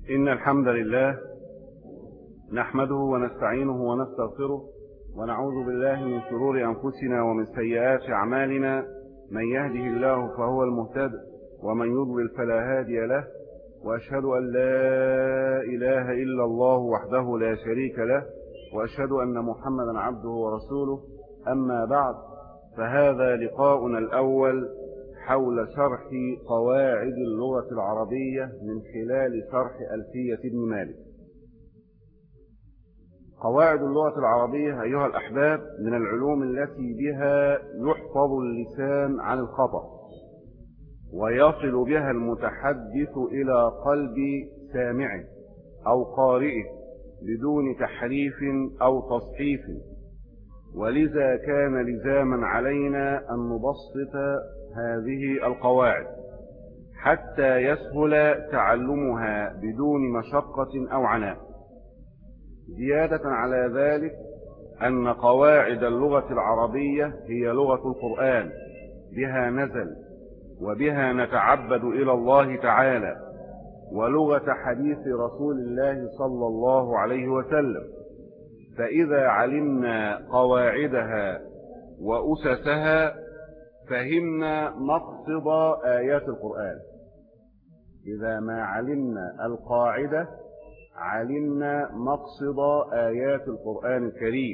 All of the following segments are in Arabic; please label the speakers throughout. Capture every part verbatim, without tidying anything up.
Speaker 1: إن الحمد لله نحمده ونستعينه ونستغفره ونعوذ بالله من شرور أنفسنا ومن سيئات أعمالنا. من يهده الله فهو المهتد ومن يضلل فلا هادي له، وأشهد أن لا إله إلا الله وحده لا شريك له، وأشهد أن محمدا عبده ورسوله. أما بعد، فهذا لقاؤنا الأول حول شرح قواعد اللغة العربية من خلال شرح ألفية ابن مالك. قواعد اللغة العربية أيها الأحباب من العلوم التي بها يحفظ اللسان عن الخطأ، ويصل بها المتحدث إلى قلب سامعه أو قارئه بدون تحريف أو تصحيف، ولذا كان لزاما علينا أن نبسط هذه القواعد حتى يسهل تعلمها بدون مشقة أو عناء. زيادة على ذلك أن قواعد اللغة العربية هي لغة القرآن، بها نزل وبها نتعبد إلى الله تعالى، ولغة حديث رسول الله صلى الله عليه وسلم. فإذا علمنا قواعدها وأسسها فهمنا مقصد آيات القرآن. إذا ما علمنا القاعدة علمنا مقصد آيات القرآن الكريم،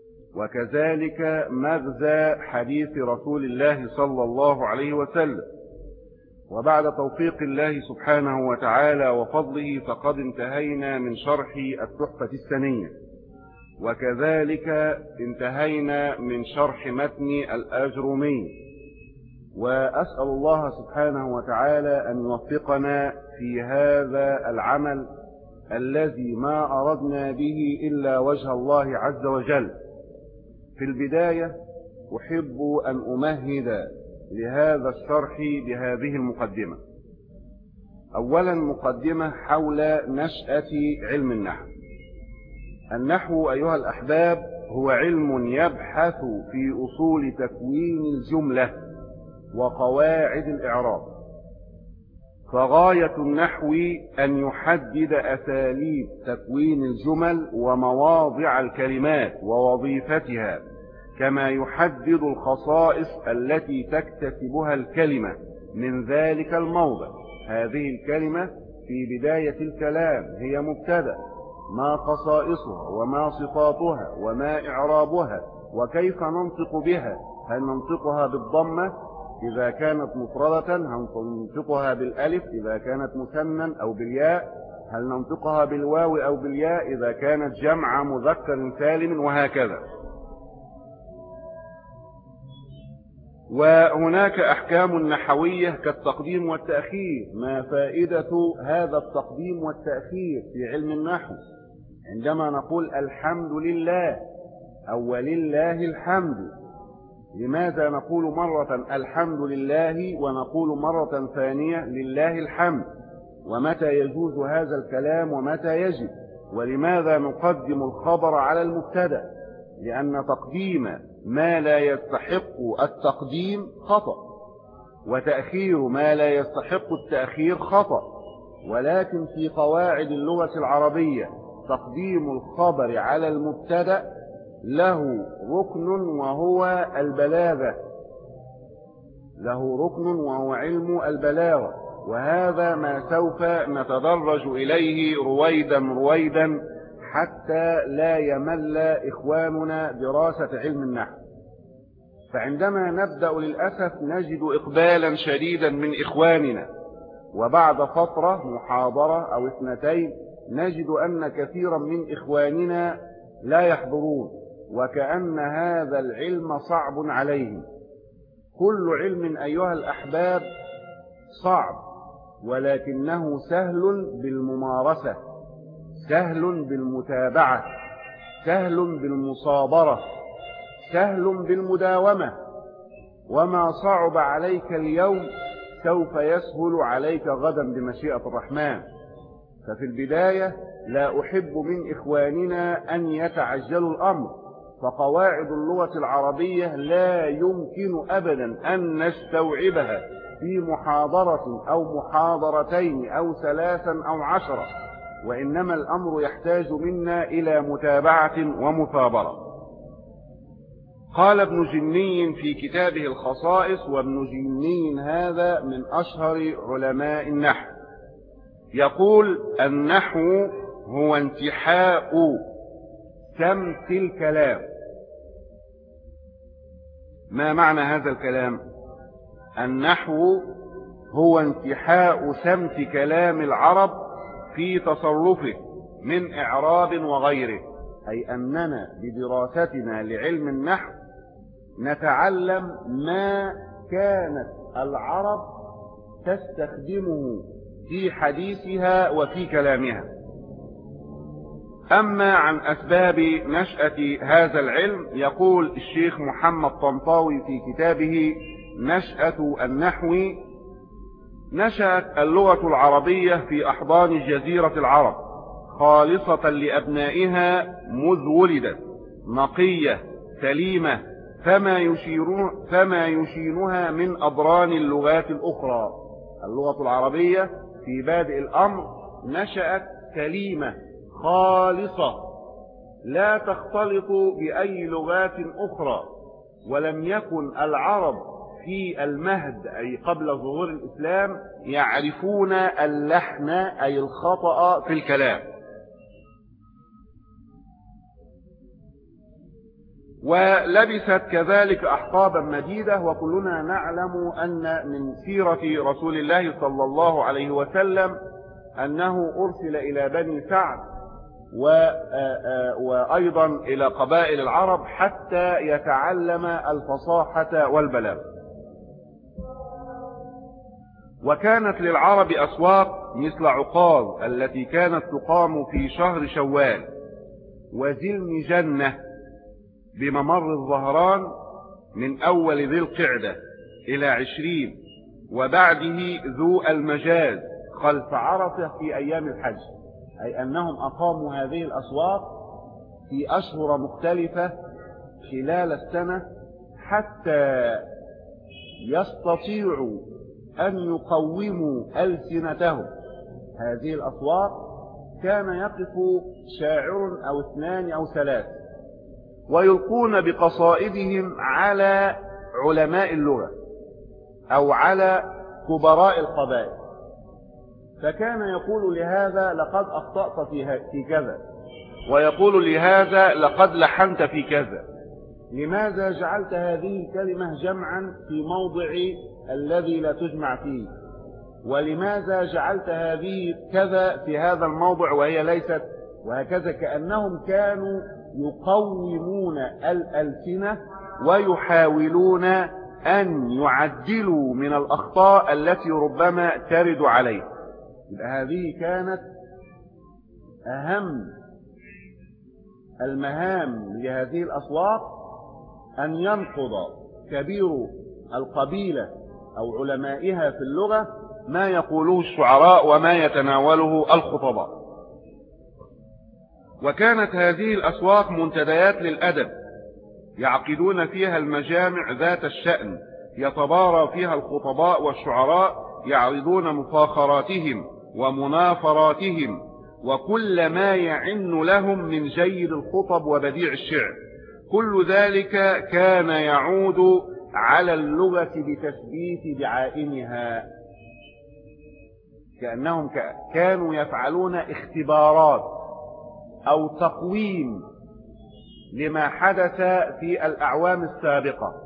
Speaker 1: وكذلك مغزى حديث رسول الله صلى الله عليه وسلم. وبعد توفيق الله سبحانه وتعالى وفضله فقد انتهينا من شرح التحفة السنية، وكذلك انتهينا من شرح متن الآجرومي، وأسأل الله سبحانه وتعالى أن يوفقنا في هذا العمل الذي ما أردنا به إلا وجه الله عز وجل. في البداية أحب أن أمهد لهذا الشرح بهذه المقدمة. أولا، مقدمة حول نشأة علم النحو. النحو أيها الأحباب هو علم يبحث في أصول تكوين الجملة وقواعد الإعراب، فغاية النحو أن يحدد أساليب تكوين الجمل ومواضع الكلمات ووظيفتها، كما يحدد الخصائص التي تكتسبها الكلمة من ذلك الموضع. هذه الكلمة في بداية الكلام هي مبتدأ، ما خصائصها وما صفاتها وما إعرابها وكيف ننطق بها. هل ننطقها بالضمة إذا كانت مفردة؟ هل ننطقها بالألف إذا كانت مثنى أو بالياء؟ هل ننطقها بالواو أو بالياء إذا كانت جمع مذكر سالم؟ وهكذا. وهناك أحكام نحوية كالتقديم والتأخير. ما فائدة هذا التقديم والتأخير في علم النحو؟ عندما نقول الحمد لله أو ولله الحمد، لماذا نقول مرة الحمد لله ونقول مرة ثانية لله الحمد؟ ومتى يجوز هذا الكلام ومتى يجب؟ ولماذا نقدم الخبر على المبتدأ؟ لأن تقديم ما لا يستحق التقديم خطأ، وتأخير ما لا يستحق التأخير خطأ. ولكن في قواعد اللغة العربية تقديم الخبر على المبتدأ له ركن وهو البلاغة، له ركن وهو علم البلاغة، وهذا ما سوف نتدرج إليه رويدا رويدا حتى لا يمل إخواننا دراسة علم النحو. فعندما نبدأ للأسف نجد إقبالا شديدا من إخواننا، وبعد فترة محاضرة أو اثنتين نجد أن كثيرا من إخواننا لا يحضرون، وكأن هذا العلم صعب عليهم. كل علم أيها الأحباب صعب، ولكنه سهل بالممارسة، سهل بالمتابعة، سهل بالمصابرة، سهل بالمداومة. وما صعب عليك اليوم سوف يسهل عليك غدا بمشيئة الرحمن. ففي البداية لا أحب من إخواننا أن يتعجلوا الأمر، فقواعد اللغة العربية لا يمكن أبدا أن نستوعبها في محاضرة أو محاضرتين أو ثلاثا أو عشرة، وإنما الأمر يحتاج منا إلى متابعة ومثابرة. قال ابن جني في كتابه الخصائص، وابن جني هذا من أشهر علماء النحو، يقول: النحو هو انتحاء سمت الكلام. ما معنى هذا الكلام؟ النحو هو انتحاء سمت كلام العرب في تصرفه من إعراب وغيره، أي أننا بدراستنا لعلم النحو نتعلم ما كانت العرب تستخدمه في حديثها وفي كلامها. أما عن أسباب نشأة هذا العلم، يقول الشيخ محمد طنطاوي في كتابه نشأة النحو: نشأت اللغة العربية في أحضان جزيرة العرب خالصة لأبنائها مذ ولدت، نقية سليمة، فما يشيرون فما يشينها من أضران اللغات الأخرى. اللغة العربية في بادئ الأمر نشأت سليمة خالصة لا تختلط بأي لغات أخرى، ولم يكن العرب في المهد أي قبل ظهور الإسلام يعرفون اللحن أي الخطأ في الكلام. ولبست كذلك أحقابا مديدة، وكلنا نعلم أن من سيرة رسول الله صلى الله عليه وسلم أنه أرسل إلى بني سعد وأيضا إلى قبائل العرب حتى يتعلم الفصاحة والبلاغة. وكانت للعرب أسواق مثل عقاظ التي كانت تقام في شهر شوال، وذي المجنة بممر الظهران من أول ذي القعدة إلى عشرين، وبعده ذو المجاز خلف عرفة في أيام الحج، أي أنهم أقاموا هذه الأسواق في أشهر مختلفة خلال السنة حتى يستطيعوا أن يقوموا ألسنتهم. هذه الأسواق كان يقف شاعر أو اثنان أو ثلاث ويلقون بقصائدهم على علماء اللغة أو على كبراء القبائل، فكان يقول لهذا لقد أخطأت في كذا، ويقول لهذا لقد لحنت في كذا، لماذا جعلت هذه الكلمة جمعا في موضع الذي لا تجمع فيه، ولماذا جعلت هذه كذا في هذا الموضع وهي ليست، وهكذا. كأنهم كانوا يقومون الألسنة ويحاولون أن يعدلوا من الأخطاء التي ربما ترد عليه. هذه كانت أهم المهام لهذه الأسواق، أن ينقض كبير القبيلة أو علمائها في اللغة ما يقوله الشعراء وما يتناوله الخطباء. وكانت هذه الأسواق منتديات للأدب يعقدون فيها المجامع ذات الشأن، يتبارى فيها الخطباء والشعراء يعرضون مفاخراتهم ومنافراتهم وكل ما يعن لهم من جيد الخطب وبديع الشعر. كل ذلك كان يعود على اللغة بتثبيت دعائمها، كأنهم كانوا يفعلون اختبارات أو تقويم لما حدث في الأعوام السابقة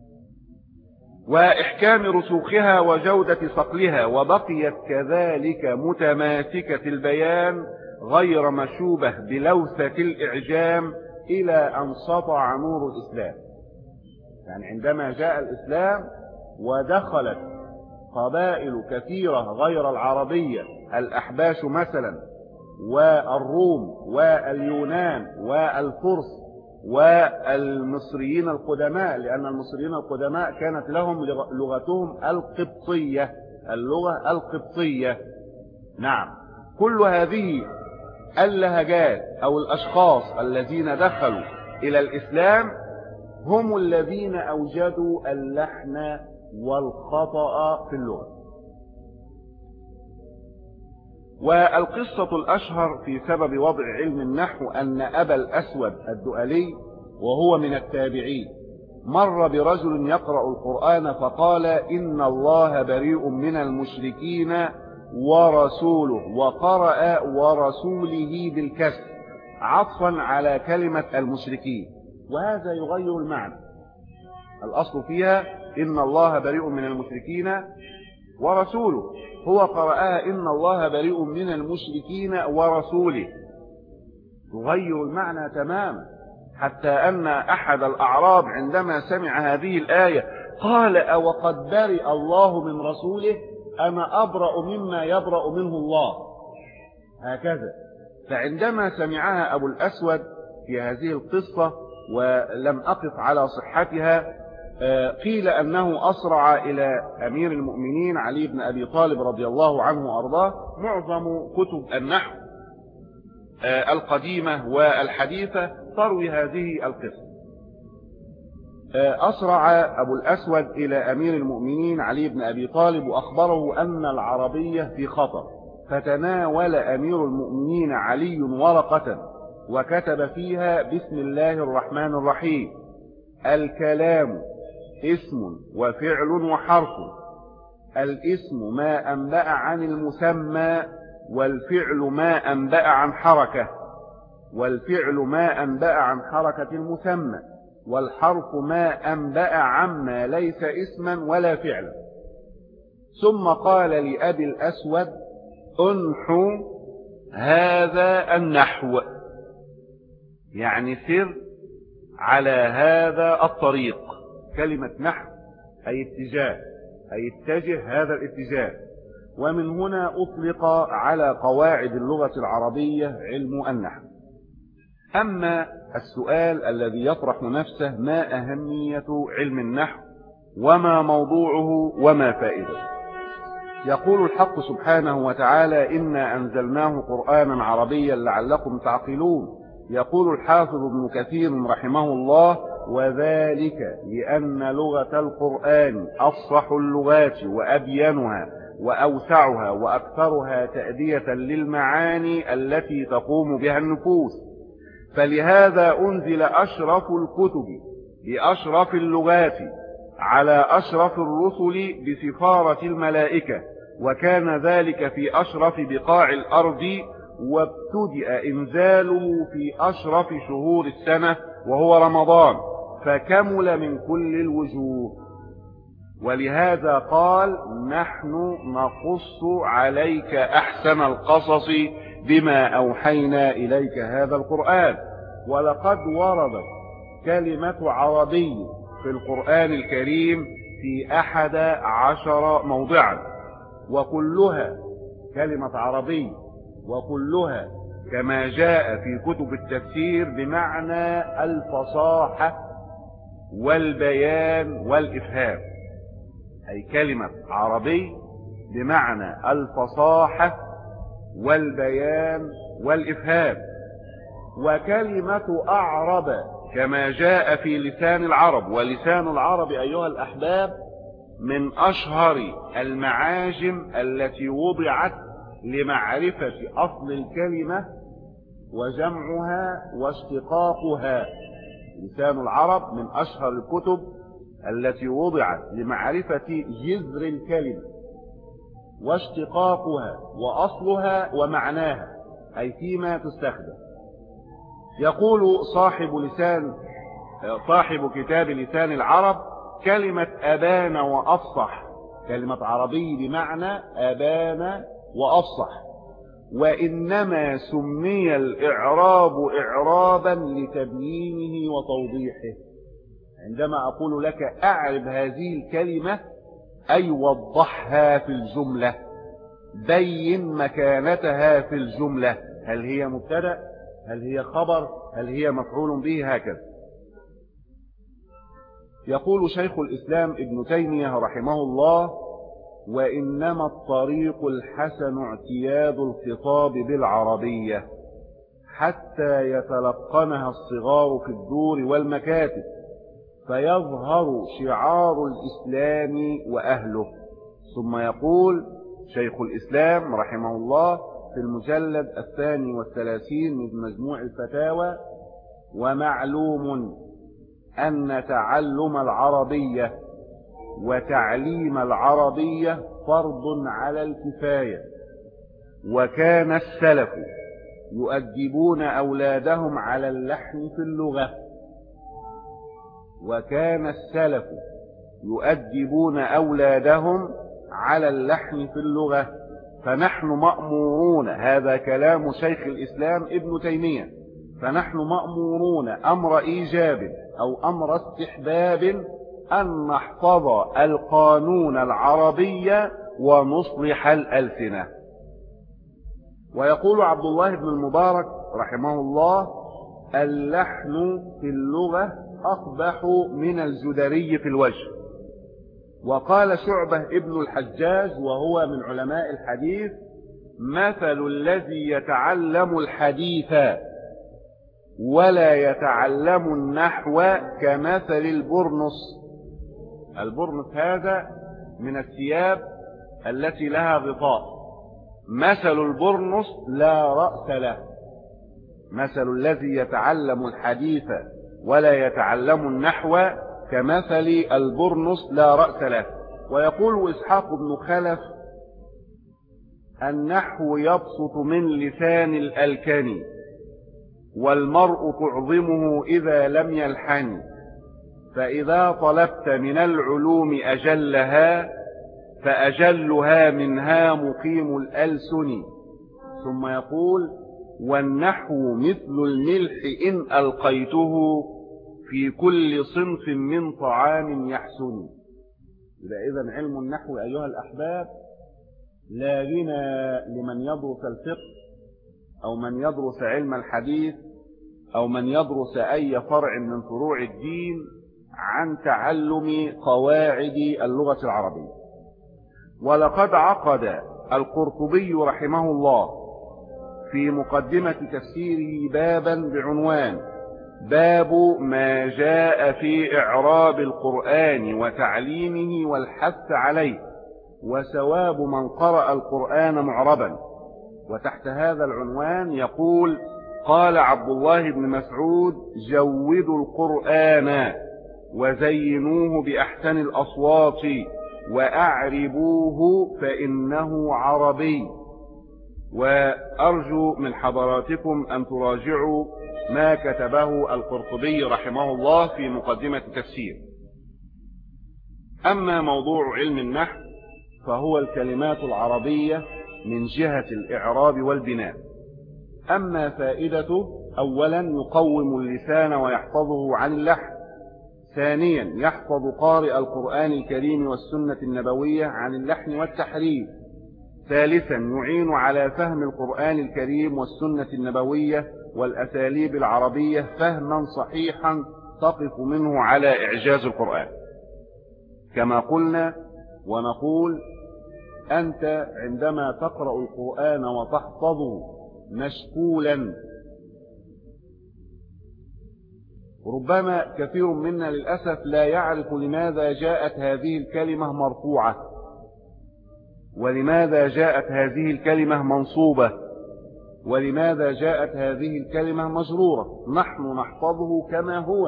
Speaker 1: وإحكام رسوخها وجودة صقلها، وبقيت كذلك متماسكة البيان غير مشوبة بلوثة الإعجام إلى أن سطع نور الإسلام. يعني عندما جاء الإسلام ودخلت قبائل كثيرة غير العربية، الأحباش مثلا والروم واليونان والفرس والمصريين القدماء، لأن المصريين القدماء كانت لهم لغتهم القبطية، اللغة القبطية. نعم، كل هذه اللهجات أو الأشخاص الذين دخلوا إلى الإسلام هم الذين أوجدوا اللحن والخطأ في اللغة. والقصة الأشهر في سبب وضع علم النحو أن أبا الأسود الدؤلي وهو من التابعين مر برجل يقرأ القرآن فقال إن الله بريء من المشركين ورسوله، وقرأ ورسوله بالكسر عطفا على كلمة المشركين، وهذا يغير المعنى. الأصل فيها إن الله بريء من المشركين ورسوله، هو قرأها إن الله بريء من المشركين ورسوله، يغير المعنى تماما، حتى أن أحد الأعراب عندما سمع هذه الآية قال أوقد برئ الله من رسوله، أنا أبرأ مما يبرأ منه الله، هكذا. فعندما سمعها أبو الأسود في هذه القصة ولم أقف على صحتها، قيل أنه أسرع إلى أمير المؤمنين علي بن أبي طالب رضي الله عنه وأرضاه. معظم كتب النحو القديمة والحديثة تروي هذه القصة. أسرع أبو الأسود إلى أمير المؤمنين علي بن أبي طالب وأخبره أن العربية في خطر، فتناول أمير المؤمنين علي ورقة وكتب فيها بسم الله الرحمن الرحيم: الكلام اسم وفعل وحرف، الاسم ما أنبأ عن المسمى، والفعل ما أنبأ عن حركة، والفعل ما أنبأ عن حركة المسمى، والحرف ما أنبأ عما ليس اسما ولا فعلا. ثم قال لأبي الأسود: انحو هذا النحو، يعني سر على هذا الطريق. كلمة نحو أي اتجاه، أي اتجه هذا الاتجاه. ومن هنا أطلق على قواعد اللغة العربية علم النحو. أما السؤال الذي يطرح نفسه: ما أهمية علم النحو وما موضوعه وما فائدته؟ يقول الحق سبحانه وتعالى: إنا أنزلناه قرآنا عربيا لعلكم تعقلون. يقول الحافظ ابن كثير رحمه الله: وذلك لأن لغة القرآن أفصح اللغات وأبينها وأوسعها وأكثرها تأدية للمعاني التي تقوم بها النفوس، فلهذا أنزل أشرف الكتب بأشرف اللغات على أشرف الرسل بسفارة الملائكة، وكان ذلك في أشرف بقاع الأرض، وابتدأ إنزاله في أشرف شهور السنة وهو رمضان، فكمل من كل الوجوه. ولهذا قال: نحن نقص عليك أحسن القصص بما أوحينا إليك هذا القرآن. ولقد وردت كلمة عربي في القرآن الكريم في أحد عشر موضعا، وكلها كلمة عربي، وكلها كما جاء في كتب التفسير بمعنى الفصاحة والبيان والإفهام، أي كلمة عربي بمعنى الفصاحة والبيان والإفهام. وكلمة أعرب كما جاء في لسان العرب، ولسان العرب أيها الأحباب من أشهر المعاجم التي وضعت لمعرفة أصل الكلمة وجمعها واشتقاقها. لسان العرب من أشهر الكتب التي وضعت لمعرفة جذر الكلمة واشتقاقها وأصلها ومعناها، أي فيما تستخدم. يقول صاحب لسان صاحب كتاب لسان العرب: كلمة أبان وأفصح، كلمة عربي بمعنى أبان وأفصح، وإنما سمي الإعراب إعرابا لتبيينه وتوضيحه. عندما أقول لك أعرب هذه الكلمة أي وضحها في الجملة، بين مكانتها في الجملة، هل هي مبتدأ، هل هي خبر، هل هي مفعول به، هكذا. يقول شيخ الإسلام ابن تيمية رحمه الله: وإنما الطريق الحسن اعتياد الخطاب بالعربية حتى يتلقنها الصغار في الدور والمكاتب، فيظهر شعار الإسلام وأهله. ثم يقول شيخ الإسلام رحمه الله: في المجلد الثاني والثلاثين من مجموع الفتاوى: ومعلوم أن تعلم العربية وتعليم العربية فرض على الكفاية، وكان السلف يؤدبون أولادهم على اللحن في اللغة وكان السلف يؤدبون أولادهم على اللحن في اللغة فنحن مأمورون، هذا كلام شيخ الإسلام ابن تيمية، فنحن مأمورون أمر إيجاب أو أمر استحباب أن نحفظ القانون العربي ونصلح الألسنة. ويقول عبد الله بن المبارك رحمه الله: اللحن في اللغة أقبح من الجدري في الوجه. وقال شعبة ابن الحجاج وهو من علماء الحديث: مثل الذي يتعلم الحديث ولا يتعلم النحو كمثل البرنس. البرنس هذا من الثياب التي لها غطاء، مثل البرنس لا رأس له. مثل الذي يتعلم الحديث ولا يتعلم النحو كمثل البرنس لا رأس له. ويقول إسحاق بن خلف: النحو يبسط من لسان الألكن والمرء تعظمه إذا لم يلحن، فإذا طلبت من العلوم أجلها فأجلها منها مقيم الألسن. ثم يقول: والنحو مثل الملح إن ألقيته في كل صنف من طعام يحسن. إذا علم النحو أيها الأحباب لا غنى لمن يدرس الفقه أو من يدرس علم الحديث أو من يدرس أي فرع من فروع الدين عن تعلم قواعد اللغة العربية. ولقد عقد القرطبي رحمه الله في مقدمة تفسيره بابا بعنوان: باب ما جاء في إعراب القرآن وتعليمه والحث عليه وثواب من قرأ القرآن معربا. وتحت هذا العنوان يقول: قال عبد الله بن مسعود: جودوا القرآن وزينوه بأحسن الأصوات وأعربوه فإنه عربي. وأرجو من حضراتكم أن تراجعوا ما كتبه القرطبي رحمه الله في مقدمة تفسير. أما موضوع علم النحو فهو الكلمات العربية من جهة الإعراب والبناء. أما فائدته: أولا يقوم اللسان ويحفظه عن اللحن. ثانيا يحفظ قارئ القرآن الكريم والسنة النبوية عن اللحن والتحريف. ثالثا يعين على فهم القرآن الكريم والسنة النبوية والأساليب العربية فهما صحيحا تقف منه على إعجاز القرآن. كما قلنا ونقول: أنت عندما تقرأ القرآن وتحفظه مشكولا، ربما كثير منا للأسف لا يعرف لماذا جاءت هذه الكلمة مرفوعة ولماذا جاءت هذه الكلمة منصوبة ولماذا جاءت هذه الكلمة مجرورة. نحن نحفظه كما هو.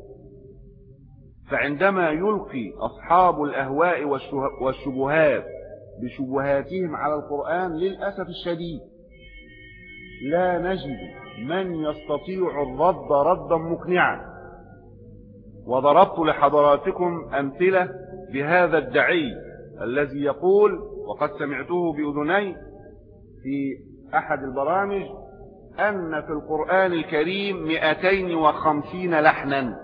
Speaker 1: فعندما يلقي أصحاب الأهواء والشبهات بشبهاتهم على القرآن للأسف الشديد لا نجد من يستطيع الرد ردا مقنعا. وضربت لحضراتكم أمثلة بهذا الدعي الذي يقول، وقد سمعته بأذني في أحد البرامج، أن في القرآن الكريم مئتين وخمسين لحنا.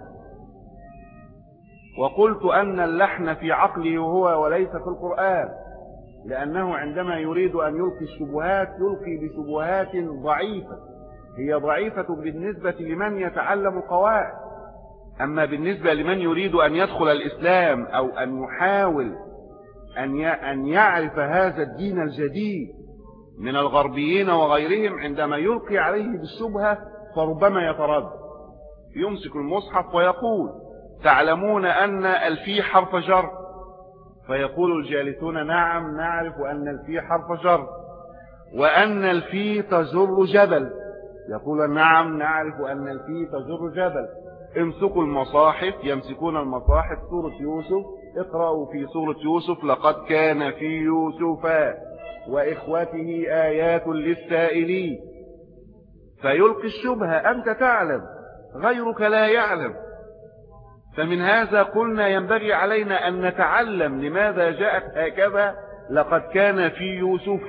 Speaker 1: وقلت أن اللحن في عقله هو وليس في القرآن، لأنه عندما يريد أن يلقي الشبهات يلقي بشبهات ضعيفة، هي ضعيفة بالنسبة لمن يتعلم القواعد. أما بالنسبة لمن يريد أن يدخل الإسلام أو أن يحاول أن يعرف هذا الدين الجديد من الغربيين وغيرهم، عندما يلقي عليه بالشبهة فربما يتردد، يمسك المصحف ويقول: تعلمون أن الفي حرف جر؟ فيقول الجالسون: نعم نعرف أن الفي حرف جر. وأن الفي تجر جبل. يقول نعم نعرف أن الفي تجر جبل. امسكوا المصاحف، يمسكون المصاحف، سورة يوسف، اقرأوا في سورة يوسف لقد كان في يوسف وإخوته آيات للسائلين، فيلقي الشبهة. أنت تعلم، غيرك لا يعلم. فمن هذا قلنا ينبغي علينا أن نتعلم لماذا جاءت هكذا لقد كان في يوسف.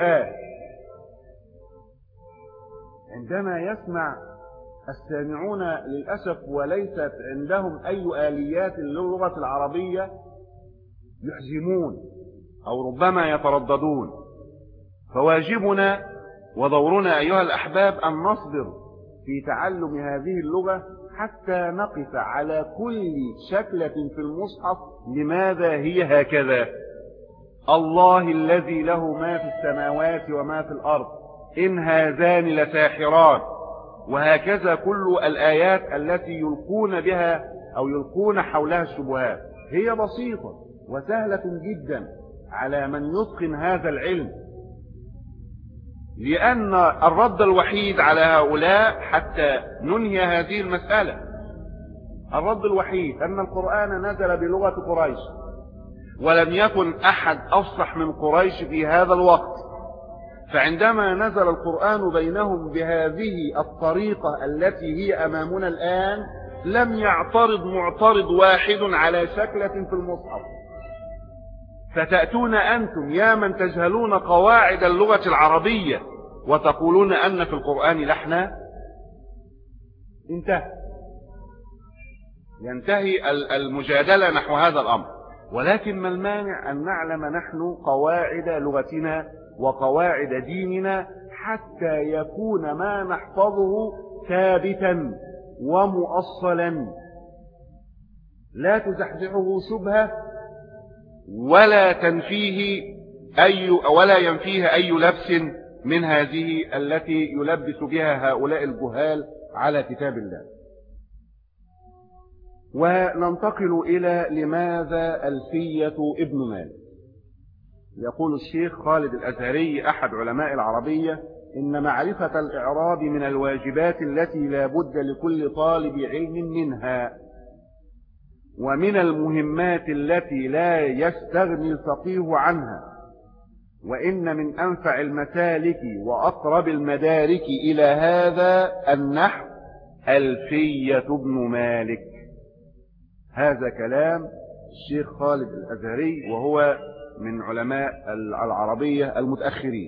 Speaker 1: عندما يسمع السامعون للأسف وليست عندهم أي آليات للغة العربية يحزمون أو ربما يترددون. فواجبنا ودورنا أيها الأحباب أن نصبر في تعلم هذه اللغة حتى نقف على كل شكلة في المصحف لماذا هي هكذا. الله الذي له ما في السماوات وما في الأرض إن هذان لساحران، وهكذا كل الآيات التي يلقون بها أو يلقون حولها الشبهات هي بسيطة وسهلة جدا على من يتقن هذا العلم، لأن الرد الوحيد على هؤلاء حتى ننهي هذه المسألة، الرد الوحيد أن القرآن نزل بلغة قريش، ولم يكن أحد أفصح من قريش في هذا الوقت. فعندما نزل القرآن بينهم بهذه الطريقة التي هي أمامنا الآن لم يعترض معترض واحد على شكلة في المصحف. فتأتون أنتم يا من تجهلون قواعد اللغة العربية وتقولون أن في القرآن لحنا. انتهى، ينتهي المجادلة نحو هذا الأمر. ولكن ما المانع أن نعلم نحن قواعد لغتنا وقواعد ديننا حتى يكون ما نحفظه ثابتا ومؤصلا لا تزحزحه شبهة ولا تنفيه أي ولا ينفيه أي لبس من هذه التي يلبس بها هؤلاء الجهال على كتاب الله. وننتقل إلى لماذا ألفية ابن مالك. يقول الشيخ خالد الأزهري أحد علماء العربية إن معرفة الإعراب من الواجبات التي لا بد لكل طالب علم منها، ومن المهمات التي لا يستغني الفقيه عنها، وإن من أنفع المسالك وأقرب المدارك إلى هذا النحو ألفية ابن مالك. هذا كلام الشيخ خالد الأزهري وهو من علماء العربية المتأخرين.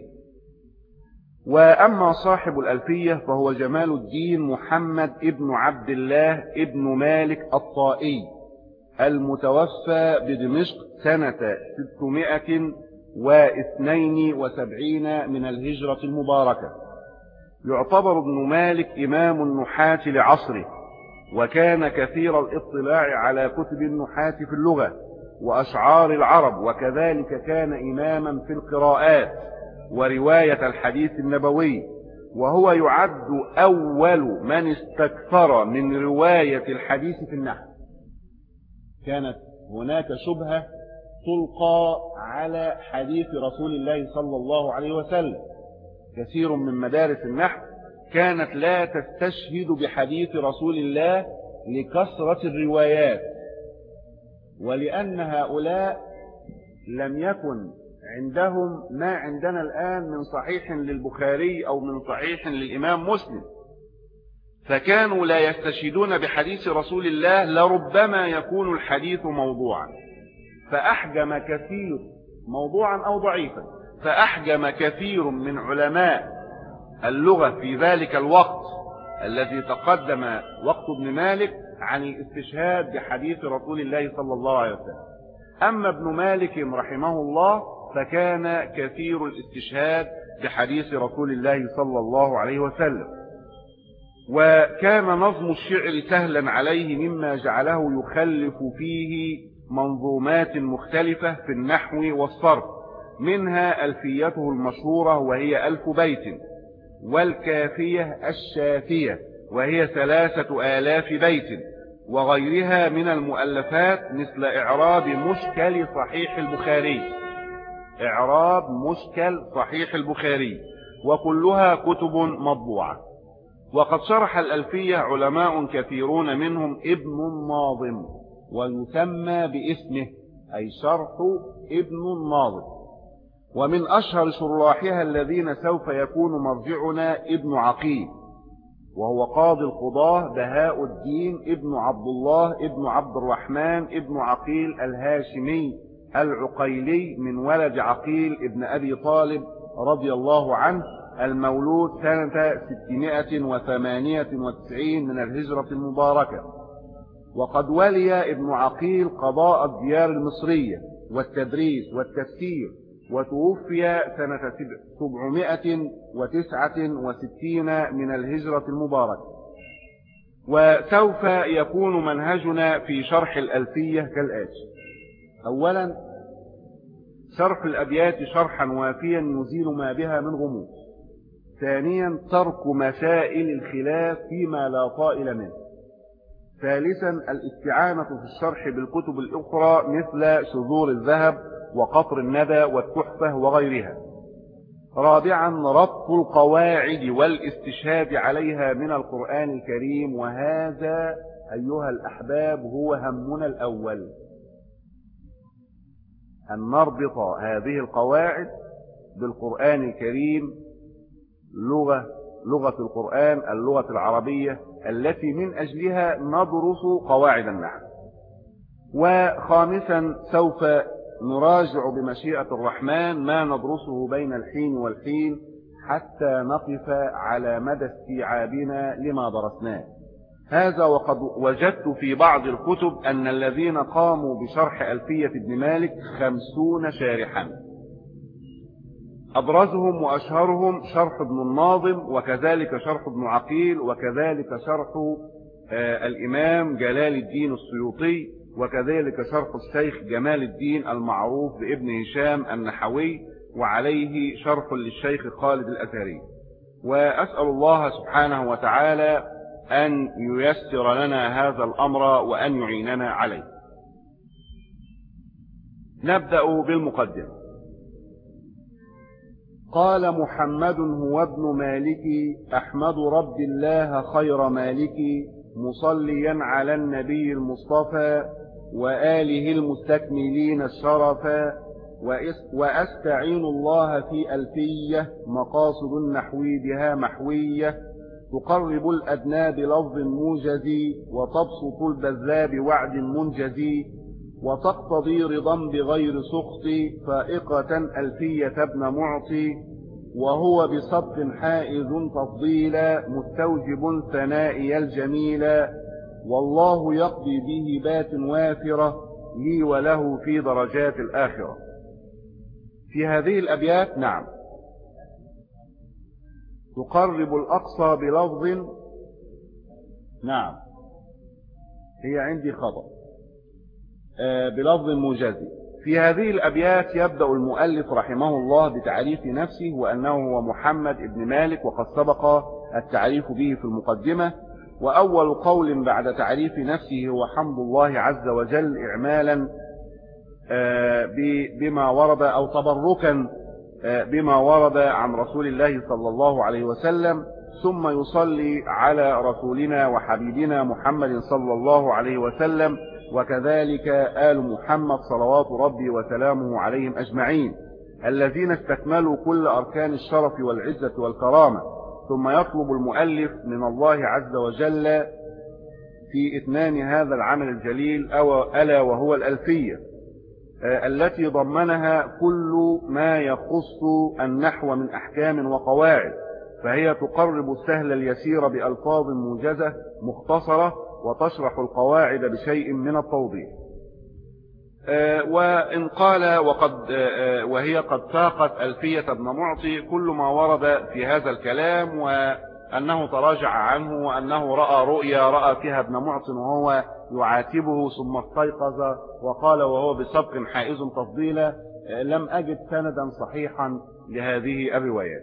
Speaker 1: وأما صاحب الألفية فهو جمال الدين محمد ابن عبد الله ابن مالك الطائي المتوفى بدمشق سنة ستمائة واثنين وسبعين من الهجرة المباركة. يعتبر ابن مالك إمام النحاة لعصره، وكان كثير الاطلاع على كتب النحاة في اللغة وأشعار العرب، وكذلك كان إماما في القراءات ورواية الحديث النبوي، وهو يعد أول من استكثر من رواية الحديث في النحو. كانت هناك شبهة تلقى على حديث رسول الله صلى الله عليه وسلم. كثير من مدارس النحو كانت لا تستشهد بحديث رسول الله لكثرة الروايات، ولأن هؤلاء لم يكن عندهم ما عندنا الآن من صحيح للبخاري أو من صحيح للإمام مسلم، فكانوا لا يستشهدون بحديث رسول الله، لربما يكون الحديث موضوعا فأحجم كثير موضوعا أو ضعيفا فأحجم كثير من علماء اللغة في ذلك الوقت الذي تقدم وقت ابن مالك عن الاستشهاد بحديث رسول الله صلى الله عليه وسلم. أما ابن مالك رحمه الله فكان كثير الاستشهاد بحديث رسول الله صلى الله عليه وسلم، وكان نظم الشعر سهلا عليه مما جعله يخلف فيه منظومات مختلفة في النحو والصرف، منها ألفيته المشهورة وهي ألف بيت، والكافية الشافية وهي ثلاثة آلاف بيت، وغيرها من المؤلفات مثل إعراب مشكل صحيح البخاري إعراب مشكل صحيح البخاري وكلها كتب مطبوعة. وقد شرح الألفية علماء كثيرون منهم ابن الناظم، ويسمى باسمه أي شرح ابن الناظم. ومن أشهر شراحها الذين سوف يكون مرجعنا ابن عقيل، وهو قاضي القضاة بهاء الدين ابن عبد الله ابن عبد الرحمن ابن عقيل الهاشمي العقيلي من ولد عقيل ابن أبي طالب رضي الله عنه، المولود سنة ستمائة وثمانية وتسعين من الهجرة المباركة. وقد ولي ابن عقيل قضاء الديار المصرية والتدريس والتفسير، وتوفي سنة سبعمائة وتسعة وستين من الهجرة المباركة. وسوف يكون منهجنا في شرح الألفية كالآتي: أولا شرح الأبيات شرحا وافيا يزيل ما بها من غموض. ثانيا ترك مسائل الخلاف فيما لا طائل منه. ثالثا الاستعانة في الشرح بالكتب الأخرى مثل شذور الذهب وقطر الندى والتحفة وغيرها. رابعا ربط القواعد والاستشهاد عليها من القرآن الكريم، وهذا أيها الأحباب هو همنا الأول، أن نربط هذه القواعد بالقرآن الكريم، لغة لغة القرآن اللغة العربية التي من أجلها ندرس قواعد النحو. وخامسا سوف نراجع بمشيئة الرحمن ما ندرسه بين الحين والحين حتى نقف على مدى استيعابنا لما درسناه. هذا وقد وجدت في بعض الكتب أن الذين قاموا بشرح ألفية ابن مالك خمسون شارحا، أبرزهم وأشهرهم شرح ابن الناظم، وكذلك شرح ابن عقيل، وكذلك شرح آه الإمام جلال الدين السيوطي، وكذلك شرح الشيخ جمال الدين المعروف بابن هشام النحوي، وعليه شرح للشيخ خالد الأزهري. وأسأل الله سبحانه وتعالى أن ييسر لنا هذا الأمر وأن يعيننا عليه. نبدأ بالمقدمة. قال محمد هو ابن مالك أحمد رب الله خير مالك، مصليا على النبي المصطفى وآله المستكملين الشرفا، وأستعين الله في ألفية مقاصد النحو بها محوية، تقرب الأدنى بلفظ موجز وتبسط البذاب بوعد منجز، وتقتضي رضا بغير سخط فائقة ألفية ابن معطي، وهو بسبق حائز تفضيلا مستوجب ثنائي الجميلا، والله يقضي بهبات وافرة لي وله في درجات الآخرة. في هذه الأبيات نعم تقرب الأقصى بلفظ، نعم هي عندي خطأ، بلفظ موجز. في هذه الأبيات يبدأ المؤلف رحمه الله بتعريف نفسه وأنه هو محمد ابن مالك، وقد سبق التعريف به في المقدمة. وأول قول بعد تعريف نفسه هو حمد الله عز وجل إعمالا بما ورد أو تبركا بما ورد عن رسول الله صلى الله عليه وسلم، ثم يصلي على رسولنا وحبيبنا محمد صلى الله عليه وسلم، وكذلك آل محمد صلوات ربي وسلامه عليهم أجمعين الذين استكملوا كل أركان الشرف والعزة والكرامة. ثم يطلب المؤلف من الله عز وجل في إتمام هذا العمل الجليل ألا وهو الألفية التي ضمنها كل ما يخص النحو من أحكام وقواعد، فهي تقرب السهل اليسير بألفاظ موجزة مختصرة، وتشرح القواعد بشيء من التوضيح. وإن قال وقد وهي قد ساقت ألفية ابن معطي كل ما ورد في هذا الكلام، وأنه تراجع عنه، وأنه رأى رؤيا رأى فيها ابن معطي وهو يعاتبه ثم استيقظ وقال وهو بسبق حائز تفضيلا، لم أجد سندا صحيحا لهذه الروايات.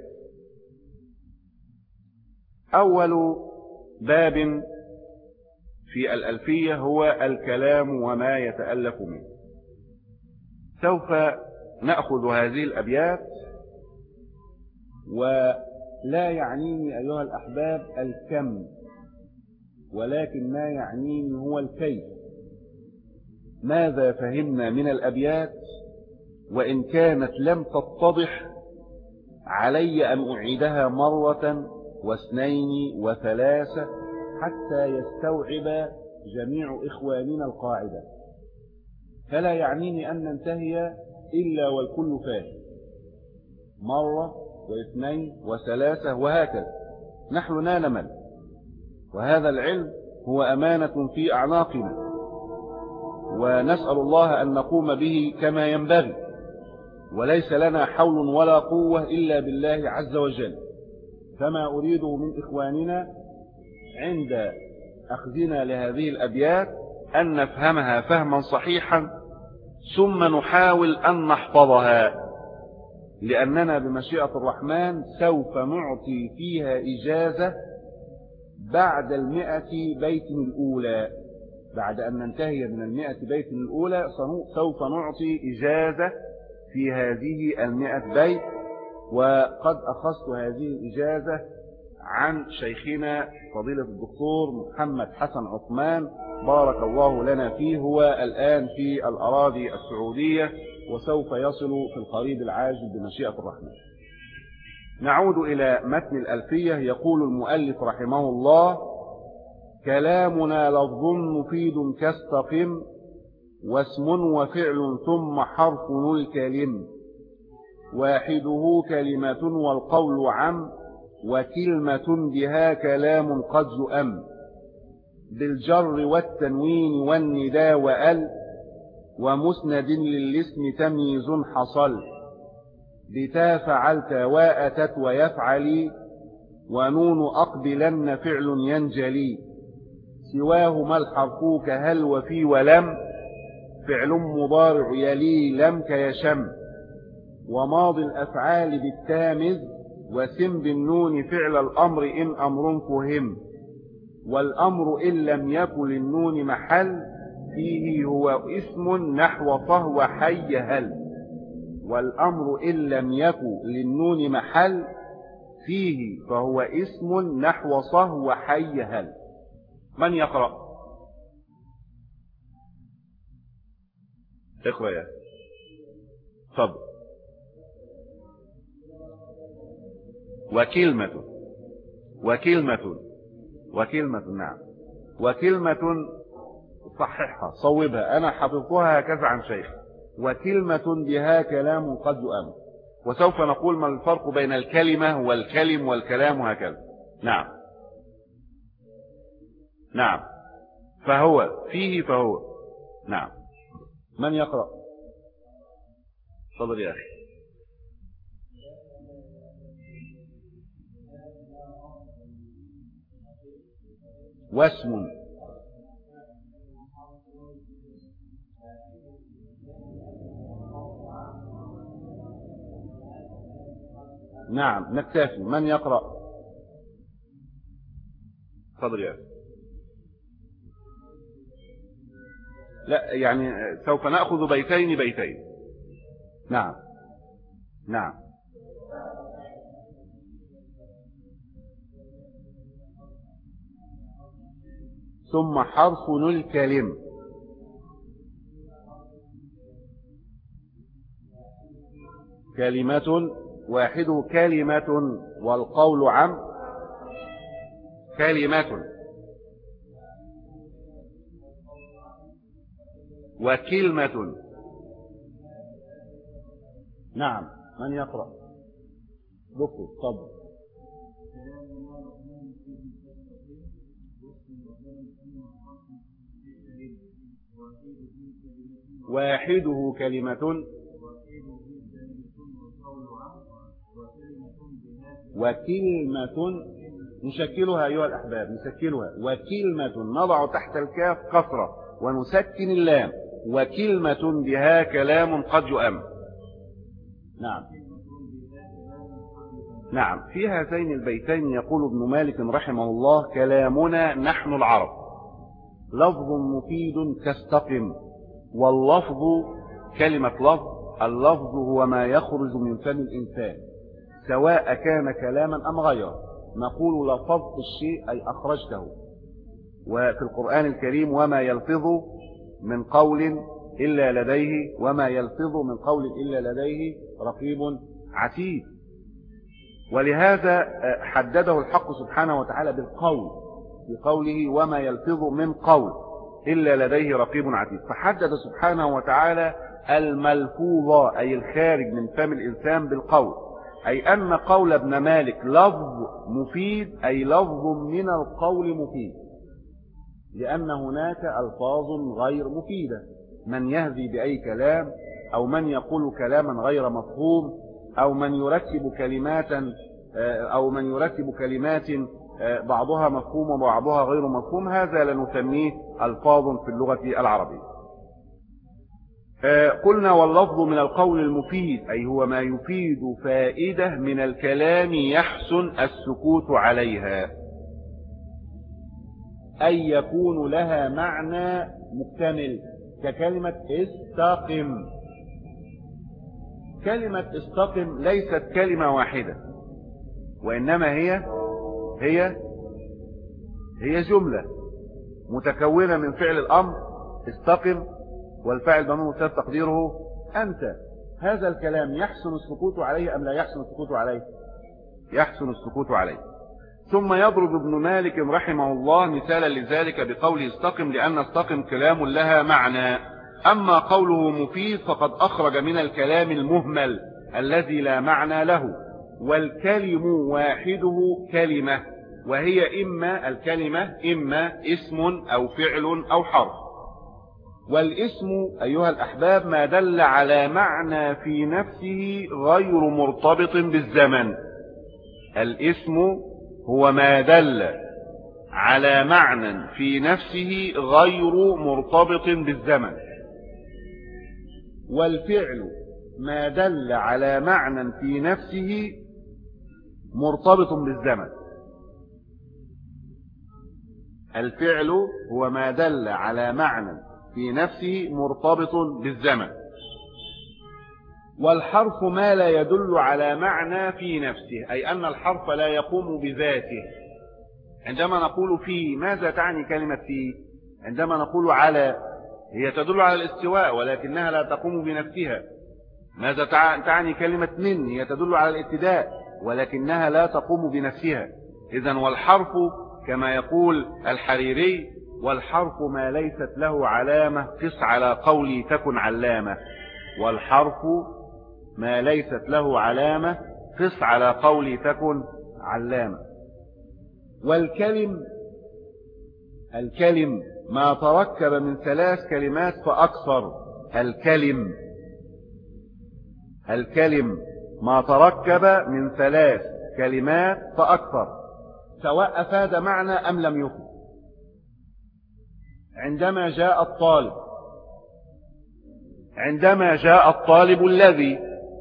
Speaker 1: أول باب في الألفية هو الكلام وما يتألف منه. سوف نأخذ هذه الأبيات ولا يعنيني أيها الأحباب الكم، ولكن ما يعنيني هو الكيف. ماذا فهمنا من الأبيات؟ وإن كانت لم تتضح علي أن أعيدها مرة واثنين وثلاثة حتى يستوعب جميع إخواننا القاعدة. فلا يعنيني أن ننتهي إلا والكل فاهم، مرة واثنين وثلاثة وهكذا. نحن لا نمل، وهذا العلم هو أمانة في أعناقنا، ونسأل الله أن نقوم به كما ينبغي، وليس لنا حول ولا قوة إلا بالله عز وجل. فما أريده من إخواننا عند أخذنا لهذه الأبيات أن نفهمها فهما صحيحا، ثم نحاول أن نحفظها، لأننا بمشيئة الرحمن سوف نعطي فيها إجازة بعد المئة بيت الأولى. بعد أن ننتهي من المئة بيت الأولى سوف نعطي إجازة في هذه المئة بيت، وقد أخذت هذه الإجازة عن شيخنا فضيلة الدكتور محمد حسن عثمان بارك الله لنا فيه. هو الآن في الأراضي السعودية وسوف يصل في القريب العاجل بمشيئة الرحمن. نعود إلى متن الألفية. يقول المؤلف رحمه الله: كلامنا لفظ مفيد كاستقم، واسم وفعل ثم حرف الكلم، واحده كلمة والقول عم، وكلمة بها كلام قد زؤم، بالجر والتنوين والندى وأل، ومسند للاسم تمييز حصل، بتا فعلت وأتت ويفعلي، ونون أقبلن فعل ينجلي، سواهما الحرف كهل وفي ولم، فعل مضارع يلي لم كيشم، وماضي الأفعال بالتامز، وسم بالنون فعل الأمر إن أمر فهم، والأمر إن لم يكن للنون محل، فيه هو اسم نحو فهو حي هل، والأمر إن لم يكن للنون محل، فيه فهو اسم نحو صهو حي هل. من يقرأ؟ اقرأ يا تفضل. وكلمة وكلمة وكلمة نعم، وكلمة صححها صوبها، أنا حفظتها هكذا عن شيخ. وكلمة بها كلام قد يؤم، وسوف نقول ما الفرق بين الكلمة والكلم والكلام هكذا. نعم نعم، فهو فيه فهو. نعم. من يقرأ؟ تفضل يا أخي. واسم نعم نكتفي. من يقرأ؟ تفضل يا أخي. لا يعني سوف نأخذ بيتين بيتين. نعم نعم. ثم حرف الكلم، كلمة واحد كلمة والقول عم، كلمة وكلمة. نعم. من يقرأ؟ دكتور تفضل. واحده كلمة وكلمة، نشكلها أيها الأحباب، نشكلها. وكلمة نضع تحت الكاف كسرة ونسكن اللام، وكلمة بها كلام قد يؤم. نعم نعم. في هذين البيتين يقول ابن مالك رحمه الله: كلامنا نحن العرب لفظ مفيد كاستقم، واللفظ كلمة لفظ، اللفظ هو ما يخرج من فم الإنسان سواء كان كلاما أم غيره. نقول لفظت الشيء أي أخرجته. وفي القرآن الكريم وما يلفظ من قول إلا لديه وما يلفظ من قول إلا لديه رقيب عتيد. ولهذا حدده الحق سبحانه وتعالى بالقول في قوله وما يلفظ من قول إلا لديه رقيب عتيد. فحدد سبحانه وتعالى الملفوظ أي الخارج من فم الإنسان بالقول، أي أن قول ابن مالك لفظ مفيد أي لفظ من القول مفيد، لأن هناك ألفاظ غير مفيدة، من يهذي بأي كلام أو من يقول كلاما غير مفهوم أو من يركب كلمات أو من يركب كلمات بعضها مفهوم وبعضها غير مفهوم، هذا لنسميه ألفاظ في اللغة العربية. قلنا واللفظ من القول المفيد أي هو ما يفيد فائدة من الكلام يحسن السكوت عليها، أي يكون لها معنى مكتمل، ككلمة استقم. كلمة استقم ليست كلمة واحدة، وإنما هي هي هي جملة متكونة من فعل الأمر استقم والفاعل ضمير مستتر تقديره أنت. هذا الكلام يحسن السكوت عليه أم لا يحسن السكوت عليه؟ يحسن السكوت عليه. ثم يضرب ابن مالك رحمه الله مثالا لذلك بقوله استقم، لأن استقم كلام لها معنى، أما قوله مفيد فقد أخرج من الكلام المهمل الذي لا معنى له. والكلم واحده كلمة، وهي إما الكلمة إما اسم أو فعل أو حرف. والاسم أيها الأحباب ما دل على معنى في نفسه غير مرتبط بالزمن. الاسم هو ما دل على معنى في نفسه غير مرتبط بالزمن. والفعل ما دل على معنى في نفسه مرتبط بالزمن. الفعل هو ما دل على معنى في نفسه مرتبط بالزمن. والحرف ما لا يدل على معنى في نفسه، أي أن الحرف لا يقوم بذاته. عندما نقول في، ماذا تعني كلمة في؟ عندما نقول على، هي تدل على الاستواء ولكنها لا تقوم بنفسها. ماذا تعني كلمة من؟ هي تدل على الابتداء ولكنها لا تقوم بنفسها. إذن والحرف كما يقول الحريري والحرف ما ليست له علامة قس على قولي تكن علامة. والحرف ما ليست له علامة قس على قولي تكن علامة. والكلم الكلم ما تركب من ثلاث كلمات فأكثر. الكلم الكلم ما تركب من ثلاث كلمات فأكثر، سواء أفاد معنى أم لم يفد. عندما جاء الطالب، عندما جاء الطالب الذي،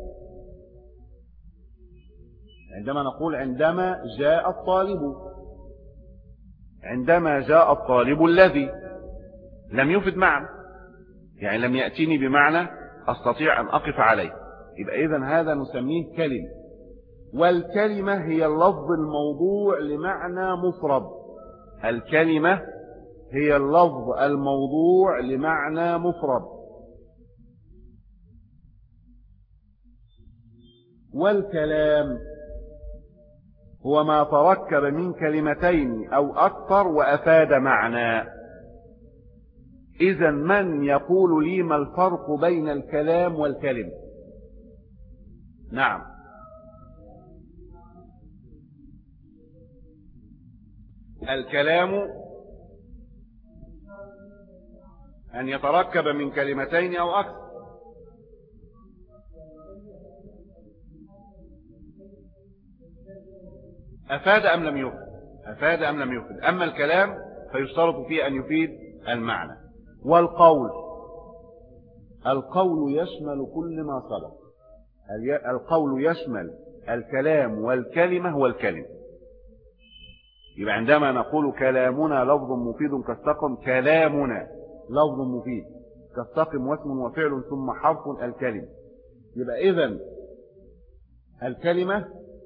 Speaker 1: عندما نقول عندما جاء الطالب، عندما جاء الطالب الذي لم يفد معنى، يعني لم يأتيني بمعنى أستطيع أن أقف عليه، يبقى إذن هذا نسميه كلمة. والكلمة هي اللفظ الموضوع لمعنى مفرد. الكلمة هي اللفظ الموضوع لمعنى مفرد. والكلام هو ما تركب من كلمتين أو أكثر وأفاد معنى. إذن من يقول لي ما الفرق بين الكلام والكلمة؟ نعم، الكلام أن يتركب من كلمتين أو أكثر. أفاد أم لم يفد؟ أفاد أم لم يفد. أما الكلام فيشترط فيه أن يفيد المعنى. والقول، القول يشمل كل ما سبق. القول يشمل الكلام والكلمة والكلمة. يبقى عندما نقول كلامنا لفظ مفيد كاستقم، كلامنا لفظ مفيد كاستقم واسم وفعل ثم حرف الكلمة. يبقى إذن الكلمة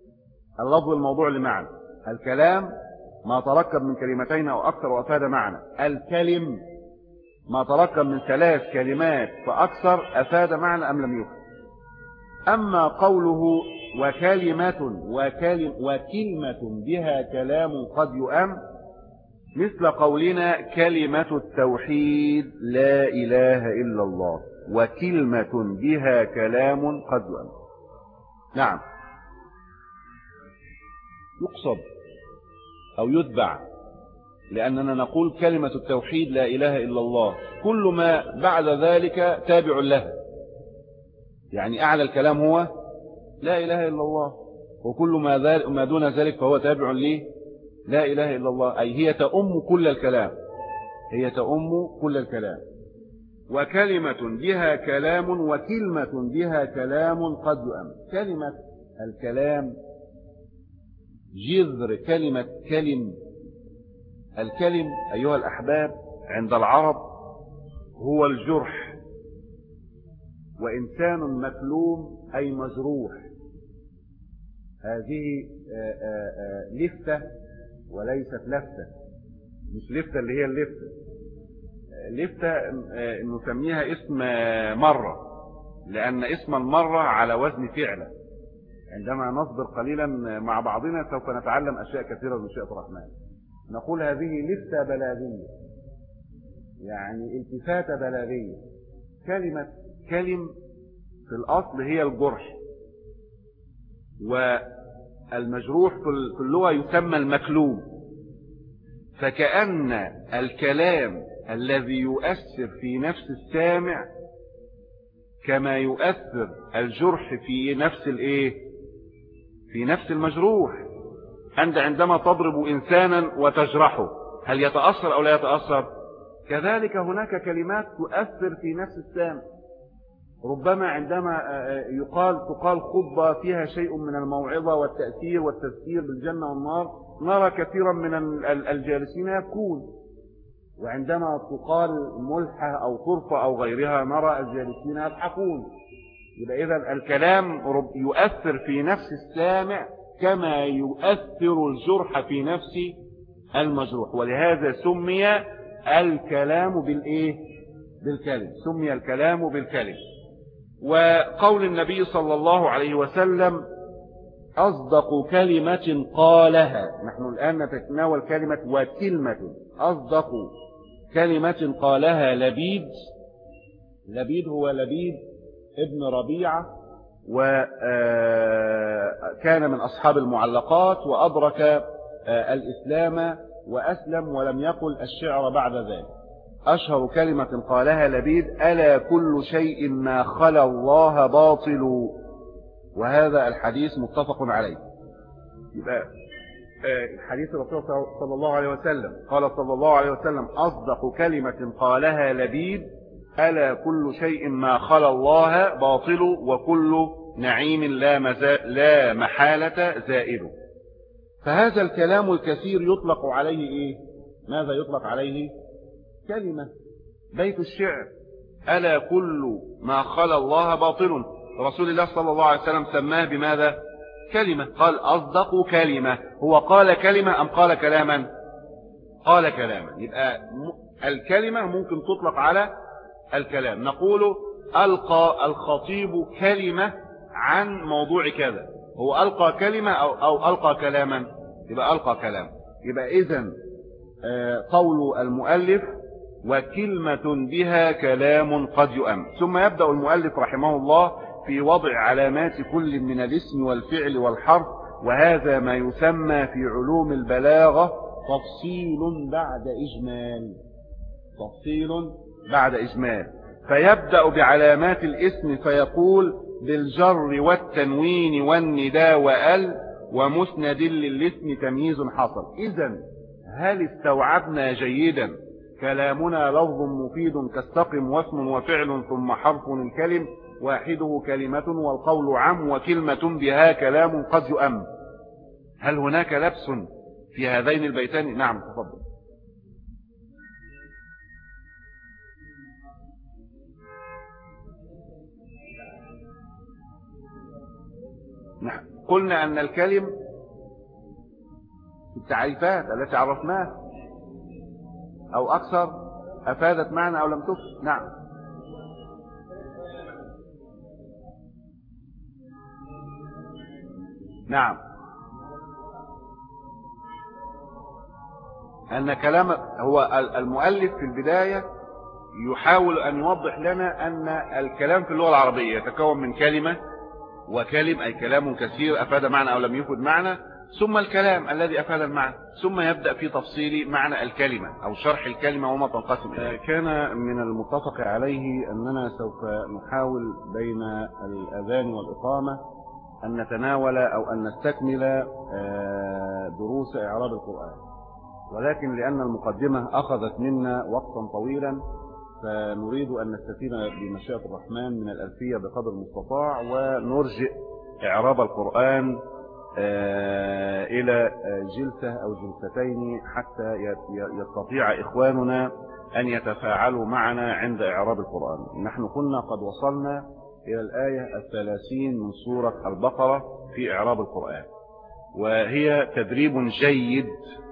Speaker 1: اللفظ الموضوع لمعنى. الكلام ما تركب من كلمتين أو أكثر وأفاد معنى. الكلم ما تركب من ثلاث كلمات فأكثر أفاد معنى أم لم يفد. أما قوله وكلمة وكلم وكلمة بها كلام قد يؤم، مثل قولنا كلمة التوحيد لا إله إلا الله، وكلمة بها كلام قد يؤم. نعم، يقصد أو يتبع، لأننا نقول كلمة التوحيد لا إله إلا الله، كل ما بعد ذلك تابع لها، يعني أعلى الكلام هو لا إله إلا الله، وكل ما, ما دون ذلك فهو تابع ليه لا إله إلا الله، أي هي تأم كل الكلام، هي تأم كل الكلام. وكلمة بها كلام وكلمة بها كلام قد يؤم. كلمة الكلام جذر كلمة كلم. الكلم أيها الأحباب عند العرب هو الجرح، وإنسان مكلوم أي مجروح. هذه لفتة وليست لفتة، مش لفتة اللي هي اللفتة، لفتة نسميها اسم مرة، لأن اسم المرة على وزن فعلة. عندما نصبر قليلا مع بعضنا سوف نتعلم أشياء كثيرة من شيء الرحمن. نقول هذه لفتة بلاغية، يعني التفاتة بلاغية. كلمة كلم في الأصل هي الجرح، والمجروح في اللغة يسمى المكلوم. فكأن الكلام الذي يؤثر في نفس السامع كما يؤثر الجرح في نفس الايه في نفس المجروح. أنت عندما تضرب إنسانا وتجرحه هل يتأثر أو لا يتأثر؟ كذلك هناك كلمات تؤثر في نفس السامع. ربما عندما يقال تقال خطبة فيها شيء من الموعظة والتأثير والتذكير بالجنة والنار، نرى كثيرا من الجالسين يبكون، وعندما تقال ملحة أو طرفة أو غيرها نرى الجالسين يضحكون. يبقى إذن الكلام يؤثر في نفس السامع كما يؤثر الجرح في نفس المجروح، ولهذا سمي الكلام بالإيه؟ بالكلم. سمي الكلام بالكلم. وقول النبي صلى الله عليه وسلم أصدق كلمة قالها، نحن الآن نتناول كلمة وكلمة. أصدق كلمة قالها لبيد. لبيد هو لبيد ابن ربيعة، وكان من أصحاب المعلقات، وأدرك الإسلام وأسلم ولم يقل الشعر بعد ذلك. أشهر كلمة قالها لبيد ألا كل شيء ما خلا الله باطل، وهذا الحديث متفق عليه. يبقى الحديث الرسول صلى الله عليه وسلم قال صلى الله عليه وسلم أصدق كلمة قالها لبيد ألا كل شيء ما خلا الله باطل وكل نعيم لا, لا محالة زائد. فهذا الكلام الكثير يطلق عليه إيه؟ ماذا يطلق عليه؟ كلمة. بيت الشعر ألا كل ما خلا الله باطل، رسول الله صلى الله عليه وسلم سماه بماذا؟ كلمة. قال أصدق كلمة. هو قال كلمة أم قال كلاما؟ قال كلاما. يبقى الكلمة ممكن تطلق على الكلام. نقول ألقى الخطيب كلمة عن موضوع كذا، هو ألقى كلمة أو, أو ألقى كلاما؟ يبقى ألقى كلام. يبقى إذن قول المؤلف وكلمة بها كلام قد يؤم. ثم يبدأ المؤلف رحمه الله في وضع علامات كل من الاسم والفعل والحرف، وهذا ما يسمى في علوم البلاغة تفصيل بعد إجمال. تفصيل بعد إجمال. فيبدأ بعلامات الاسم فيقول بالجر والتنوين والنداء وال ومسند للاسم تمييز حصل. إذن هل استوعبنا جيدا كلامنا لفظ مفيد كاستقم واسم وفعل ثم حرف الكلم واحده كلمة والقول عم وكلمة بها كلام قد يؤم؟ هل هناك لبس في هذين البيتين؟ نعم تفضل. قلنا أن الكلم التعريفات التي عرفناها أو أكثر أفادت معنى أو لم تفد. نعم. نعم. أن كلام هو المؤلف في البداية يحاول أن يوضح لنا أن الكلام في اللغة العربية يتكون من كلمة وكلم، أي كلام كثير أفاد معنى أو لم يفد معنى، ثم الكلام الذي أفاد المعنى، ثم يبدأ في تفصيل معنى الكلمة أو شرح الكلمة وما تنقسم إليه. كان من المتفق عليه أننا سوف نحاول بين الأذان والإقامة أن نتناول أو أن نستكمل دروس إعراب القرآن، ولكن لأن المقدمة أخذت منا وقتا طويلا فنريد أن نستفيد بمشيئة الرحمن من الألفية بقدر المستطاع، ونرجئ إعراب القرآن إلى جلسة أو جلستين حتى يستطيع إخواننا أن يتفاعلوا معنا عند إعراب القرآن. نحن كنا قد وصلنا إلى الآية الثلاثين من سورة البقرة في إعراب القرآن، وهي تدريب جيد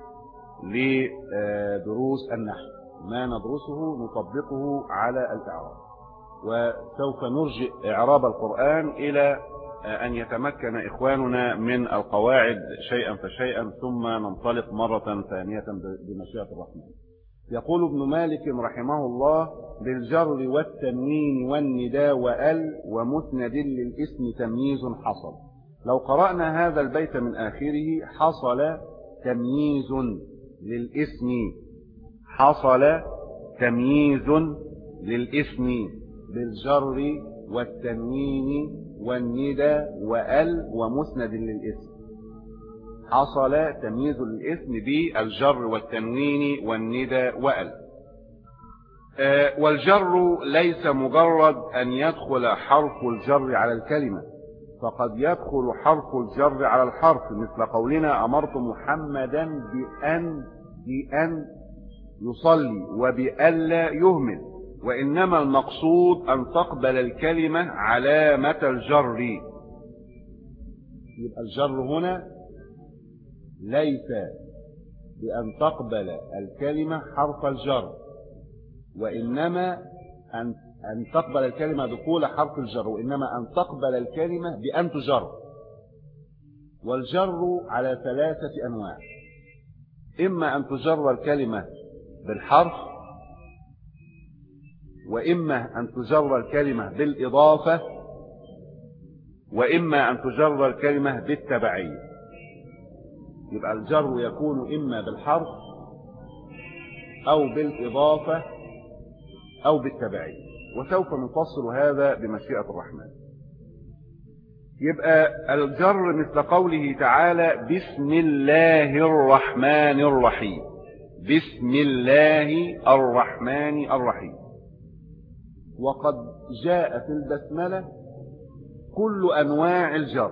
Speaker 1: لدروس النحو، ما ندرسه نطبقه على الإعراب، وسوف نرجئ إعراب القرآن إلى أن يتمكن إخواننا من القواعد شيئا فشيئا، ثم ننطلق مرة ثانية بمشيئة الرحمن. يقول ابن مالك رحمه الله: بالجر والتنوين والنداء وأل ومسند للاسم تمييز حصل. لو قرأنا هذا البيت من آخره: حصل تمييز للاسم، حصل تمييز للاسم بالجر والتنوين والندى وأل ومسند للاسم. حصل تمييز للاسم بالجر والتنوين والندى وأل. أه والجر ليس مجرد أن يدخل حرف الجر على الكلمة، فقد يدخل حرف الجر على الحرف، مثل قولنا: أمرت محمدا بأن بأن يصلي وبألا يهمل. وإنما المقصود أن تقبل الكلمة علامة الجر. يبقى الجر هنا ليس بأن تقبل الكلمة حرف الجر، وإنما أن أن تقبل الكلمة دخول حرف الجر، وإنما أن تقبل الكلمة بأن تجر. والجر على ثلاثة أنواع: إما أن تجر الكلمة بالحرف، وإما أن تجر الكلمة بالإضافة، وإما أن تجر الكلمة بالتبعية. يبقى الجر يكون إما بالحرف أو بالإضافة أو بالتبعية، وسوف نفصل هذا بمشيئة الرحمن. يبقى الجر مثل قوله تعالى: بسم الله الرحمن الرحيم. بسم الله الرحمن الرحيم. وقد جاء في البسملة كل أنواع الجر،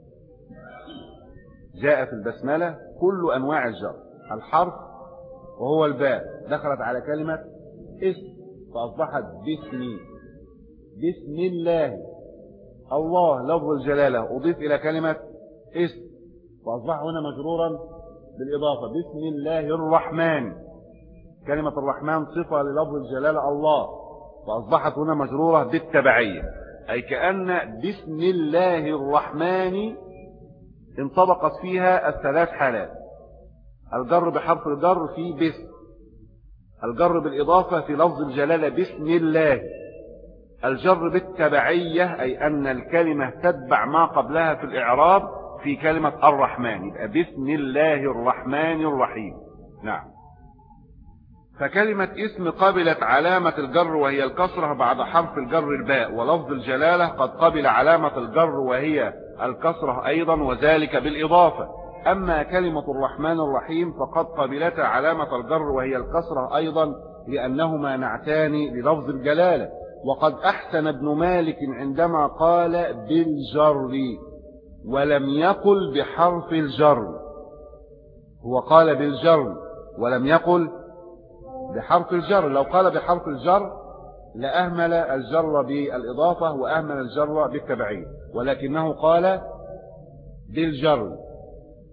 Speaker 1: جاء في البسملة كل أنواع الجر. الحرف وهو الباء دخلت على كلمة اسم فأصبحت باسمي. بسم الله، الله لفظ الجلالة أضيف إلى كلمة اسم فأصبح هنا مجرورا بالإضافة. بسم الله الرحمن، كلمة الرحمن صفة للفظ الجلالة الله، فأصبحت هنا مجرورة بالتبعية، أي كأن بسم الله الرحمن انطبقت فيها الثلاث حالات: الجر بحرف الجر في بسم، الجر بالإضافة في لفظ الجلالة بسم الله، الجر بالتبعية أي أن الكلمة تتبع ما قبلها في الإعراب في كلمة الرحمن، يبقى بسم الله الرحمن الرحيم. نعم. فكلمة اسم قبلت علامة الجر وهي الكسرة بعد حرف الجر الباء، ولفظ الجلالة قد قبل علامة الجر وهي الكسرة أيضا، وذلك بالإضافة. أما كلمة الرحمن الرحيم فقد قبلت علامة الجر وهي الكسرة أيضا، لأنهما نعتان للفظ الجلالة. وقد أحسن ابن مالك عندما قال بالجر ولم يقل بحرف الجر، هو قال بالجر ولم يقل بحرف الجر. لو قال بحرف الجر لأهمل الجر بالإضافة وأهمل الجر بالتبعية، ولكنه قال بالجر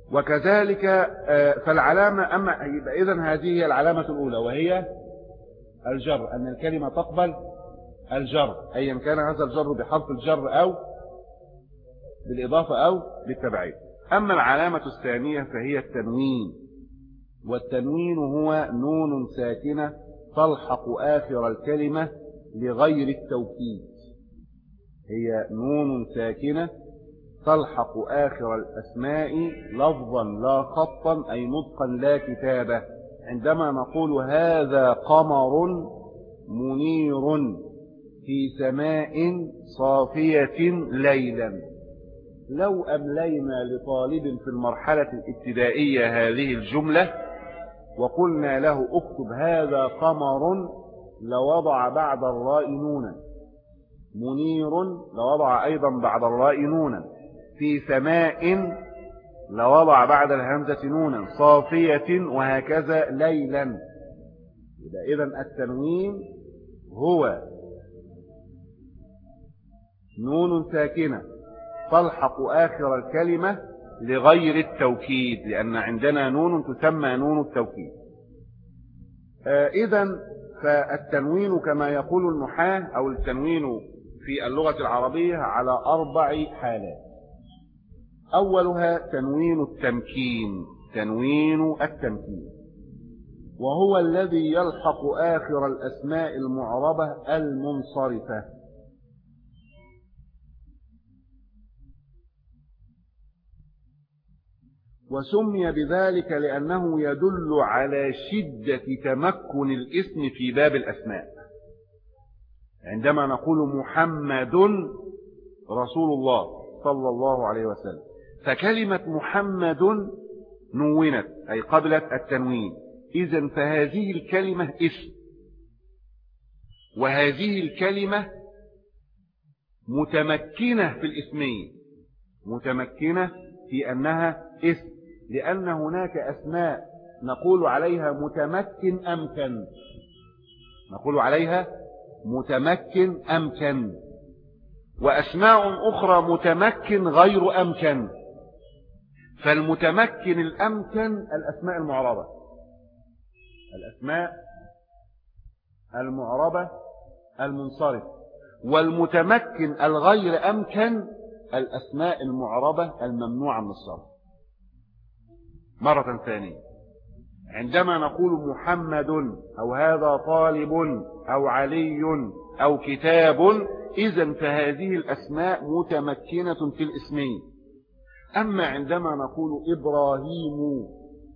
Speaker 1: وكذلك فالعلامة أما يبقى إذن هذه هي العلامة الأولى وهي الجر، أن الكلمة تقبل الجر أيا كان هذا الجر بحرف الجر أو بالإضافة أو بالتبعيد. أما العلامة الثانية فهي التنوين، والتنوين هو نون ساكنة تلحق آخر الكلمة لغير التوكيد. هي نون ساكنة تلحق آخر الأسماء لفظا لا خطا أي نطقا لا كتابة. عندما نقول هذا قمر منير في سماء صافية ليلا، لو أملينا لطالب في المرحلة الابتدائية هذه الجملة وقلنا له اكتب هذا قمر لوضع بعد الراء نونا، منير لوضع أيضا بعد الراء نونا، في سماء لوضع بعد الهمزة نونا، صافية وهكذا ليلا. إذن التنوين هو نون ساكنة تلحق آخر الكلمة لغير التوكيد، لأن عندنا نون تسمى نون التوكيد. آه إذن فالتنوين كما يقول النحاة أو التنوين في اللغة العربية على أربع حالات. أولها تنوين التمكين، تنوين التمكين وهو الذي يلحق آخر الأسماء المعربة المنصرفة. وسمي بذلك لأنه يدل على شدة تمكن الاسم في باب الأسماء. عندما نقول محمد رسول الله صلى الله عليه وسلم، فكلمة محمد نونت أي قبلت التنوين، إذن فهذه الكلمة اسم، وهذه الكلمة متمكنة في الاسمية، متمكنة في أنها اسم، لأن هناك أسماء نقول عليها متمكن أمكن، نقول عليها متمكن أمكن، وأسماء أخرى متمكن غير أمكن. فالمتمكن الأمكن الأسماء المعربة، الأسماء المعربة المنصرفة، والمتمكن الغير أمكن الأسماء المعربة الممنوعة من الصرف. مرة ثانية، عندما نقول محمد أو هذا طالب أو علي أو كتاب، إذن فهذه الأسماء متمكنة في الاسمين. أما عندما نقول إبراهيم،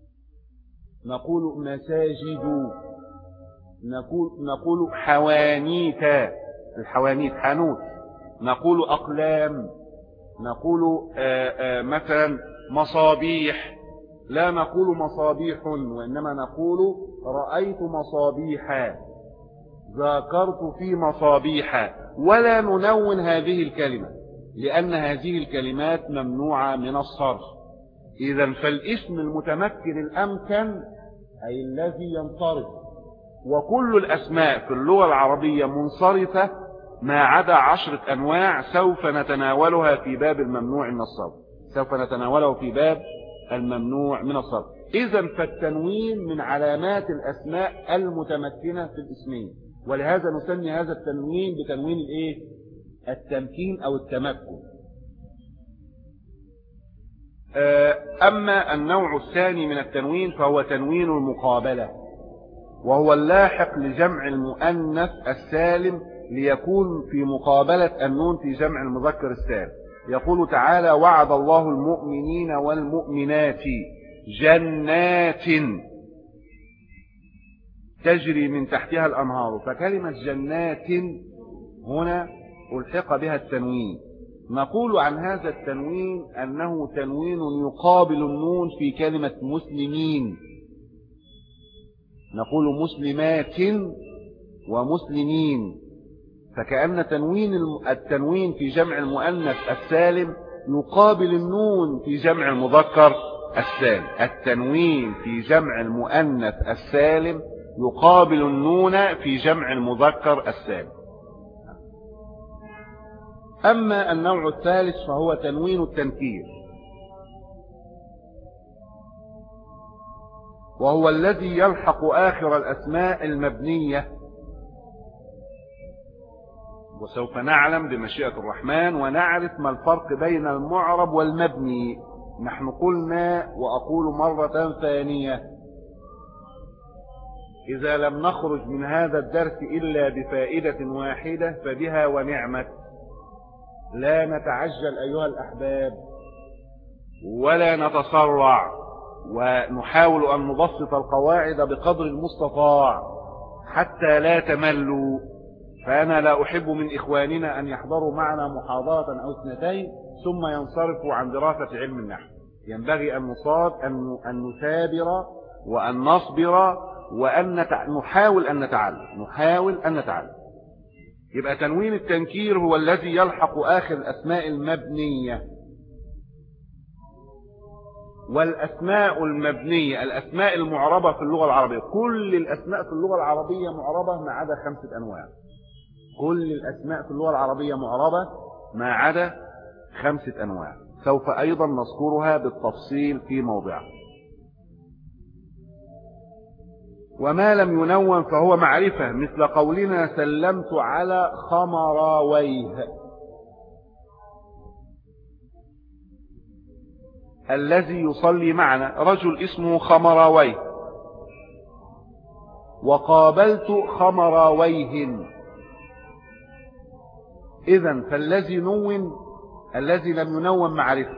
Speaker 1: نقول مساجد، نقول, نقول حوانيت، الحوانيت حانوت، نقول أقلام، نقول آآ آآ مثلا مصابيح، لا نقول مصابيح وإنما نقول رأيت مصابيح، ذاكرت في مصابيح، ولا ننون هذه الكلمة لأن هذه الكلمات ممنوعة من الصرف. إذن فالاسم المتمكن الأمكن أي الذي ينصرف، وكل الأسماء في اللغة العربية منصرفة ما عدا عشرة أنواع سوف نتناولها في باب الممنوع من الصرف، سوف نتناوله في باب الممنوع من الصرف. إذن فالتنوين من علامات الأسماء المتمكنة في الاسمين، ولهذا نسمي هذا التنوين بتنوين الايه؟ التمكين أو التمكن. أما النوع الثاني من التنوين فهو تنوين المقابلة، وهو اللاحق لجمع المؤنث السالم ليكون في مقابلة النون في جمع المذكر السالم. يقول تعالى وعد الله المؤمنين والمؤمنات جنات تجري من تحتها الأنهار، فكلمة جنات هنا ألحق بها التنوين. نقول عن هذا التنوين أنه تنوين يقابل النون في كلمة مسلمين، نقول مسلمات ومسلمين، فكأن تنوين التنوين في جمع المؤنث السالم يقابل النون في جمع المذكر السالم. التنوين في جمع المؤنث السالم يقابل النون في جمع المذكر السالم. أما النوع الثالث فهو تنوين التنكير، وهو الذي يلحق آخر الأسماء المبنية. وسوف نعلم بمشيئة الرحمن ونعرف ما الفرق بين المعرب والمبني. نحن قلنا وأقول مرة ثانية: إذا لم نخرج من هذا الدرس إلا بفائدة واحدة فبها ونعمت. لا نتعجل أيها الأحباب ولا نتسرع، ونحاول أن نبسط القواعد بقدر المستطاع حتى لا تملوا. فأنا لا أحب من إخواننا أن يحضروا معنا محاضرة أو اثنتين ثم ينصرفوا عن دراسة علم النحو. ينبغي أن نصاد أن نثابر وأن نصبر وأن نحاول أن نتعلم نحاول أن نتعلم. يبقى تنوين التنكير هو الذي يلحق آخر الأسماء المبنية. والأسماء المبنية الأسماء المعربة في اللغة العربية، كل الأسماء في اللغة العربية معربة ما عدا خمسة أنواع. كل الأسماء في اللغة العربية معربة ما عدا خمسة أنواع، سوف أيضا نذكرها بالتفصيل في موضعها. وما لم ينون فهو معرفة، مثل قولنا سلمت على خمراويه. الذي يصلي معنا رجل اسمه خمراويه، وقابلت خمراويه. إذن فالذي نون الذي لم ينون معرفة،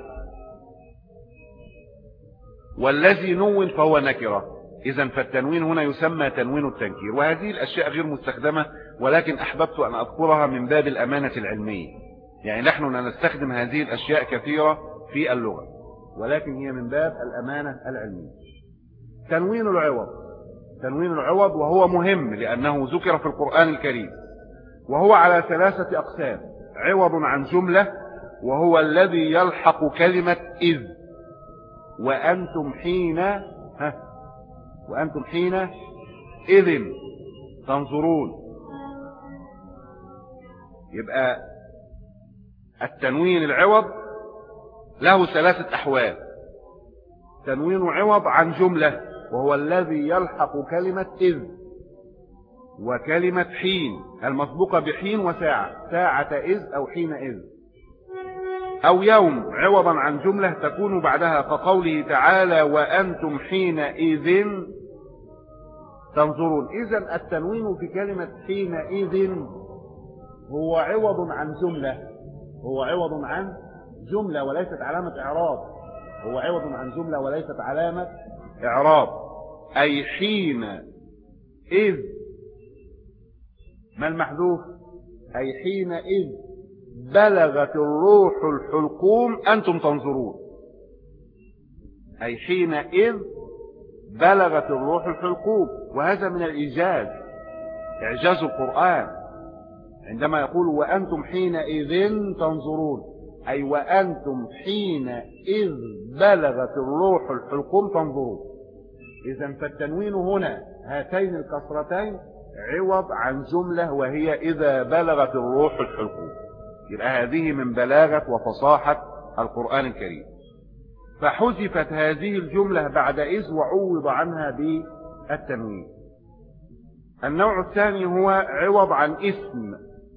Speaker 1: والذي نون فهو نكرة. إذن فالتنوين هنا يسمى تنوين التنكير. وهذه الأشياء غير مستخدمة، ولكن أحببت أن أذكرها من باب الأمانة العلمية. يعني نحن لا نستخدم هذه الأشياء كثيرة في اللغة، ولكن هي من باب الأمانة العلمية. تنوين العوض، تنوين العوض وهو مهم لأنه ذكر في القرآن الكريم، وهو على ثلاثة أقسام: عوض عن جملة، وهو الذي يلحق كلمة إذ، وأنتم حين ها وأنتم حين إذن تنظرون. يبقى التنوين العوض له ثلاثة أحوال: تنوين عوض عن جملة، وهو الذي يلحق كلمة إذ، وكلمة حين المسبوقة بحين وساعة، ساعة إذ أو حين إذ، أو يوم عوضا عن جملة تكون بعدها كقوله تعالى وأنتم حينئذ تنظرون. إذن التنوين في كلمة حينئذ هو عوض عن جملة، هو عوض عن جملة وليست علامة إعراب، هو عوض عن جملة وليست علامة إعراب. أي حين إذ، ما المحذوف؟ أي حين إذ بلغت الروح الحلقوم أنتم تنظرون. أي حين إذ بلغت الروح الحلقوم. وهذا من الإيجاز، إعجاز القرآن عندما يقول وأنتم حينئذ تنظرون، أي وأنتم حينئذ بلغت الروح الحلقوم تنظرون. إذن فالتنوين هنا هاتين الكسرتين عوض عن جملة وهي إذا بلغت الروح الحلقوم. يبقى هذه من بلاغة وفصاحة القرآن الكريم. فحذفت هذه الجملة بعد إذ وعوض عنها بالتنوين. النوع الثاني هو عوض عن اسم.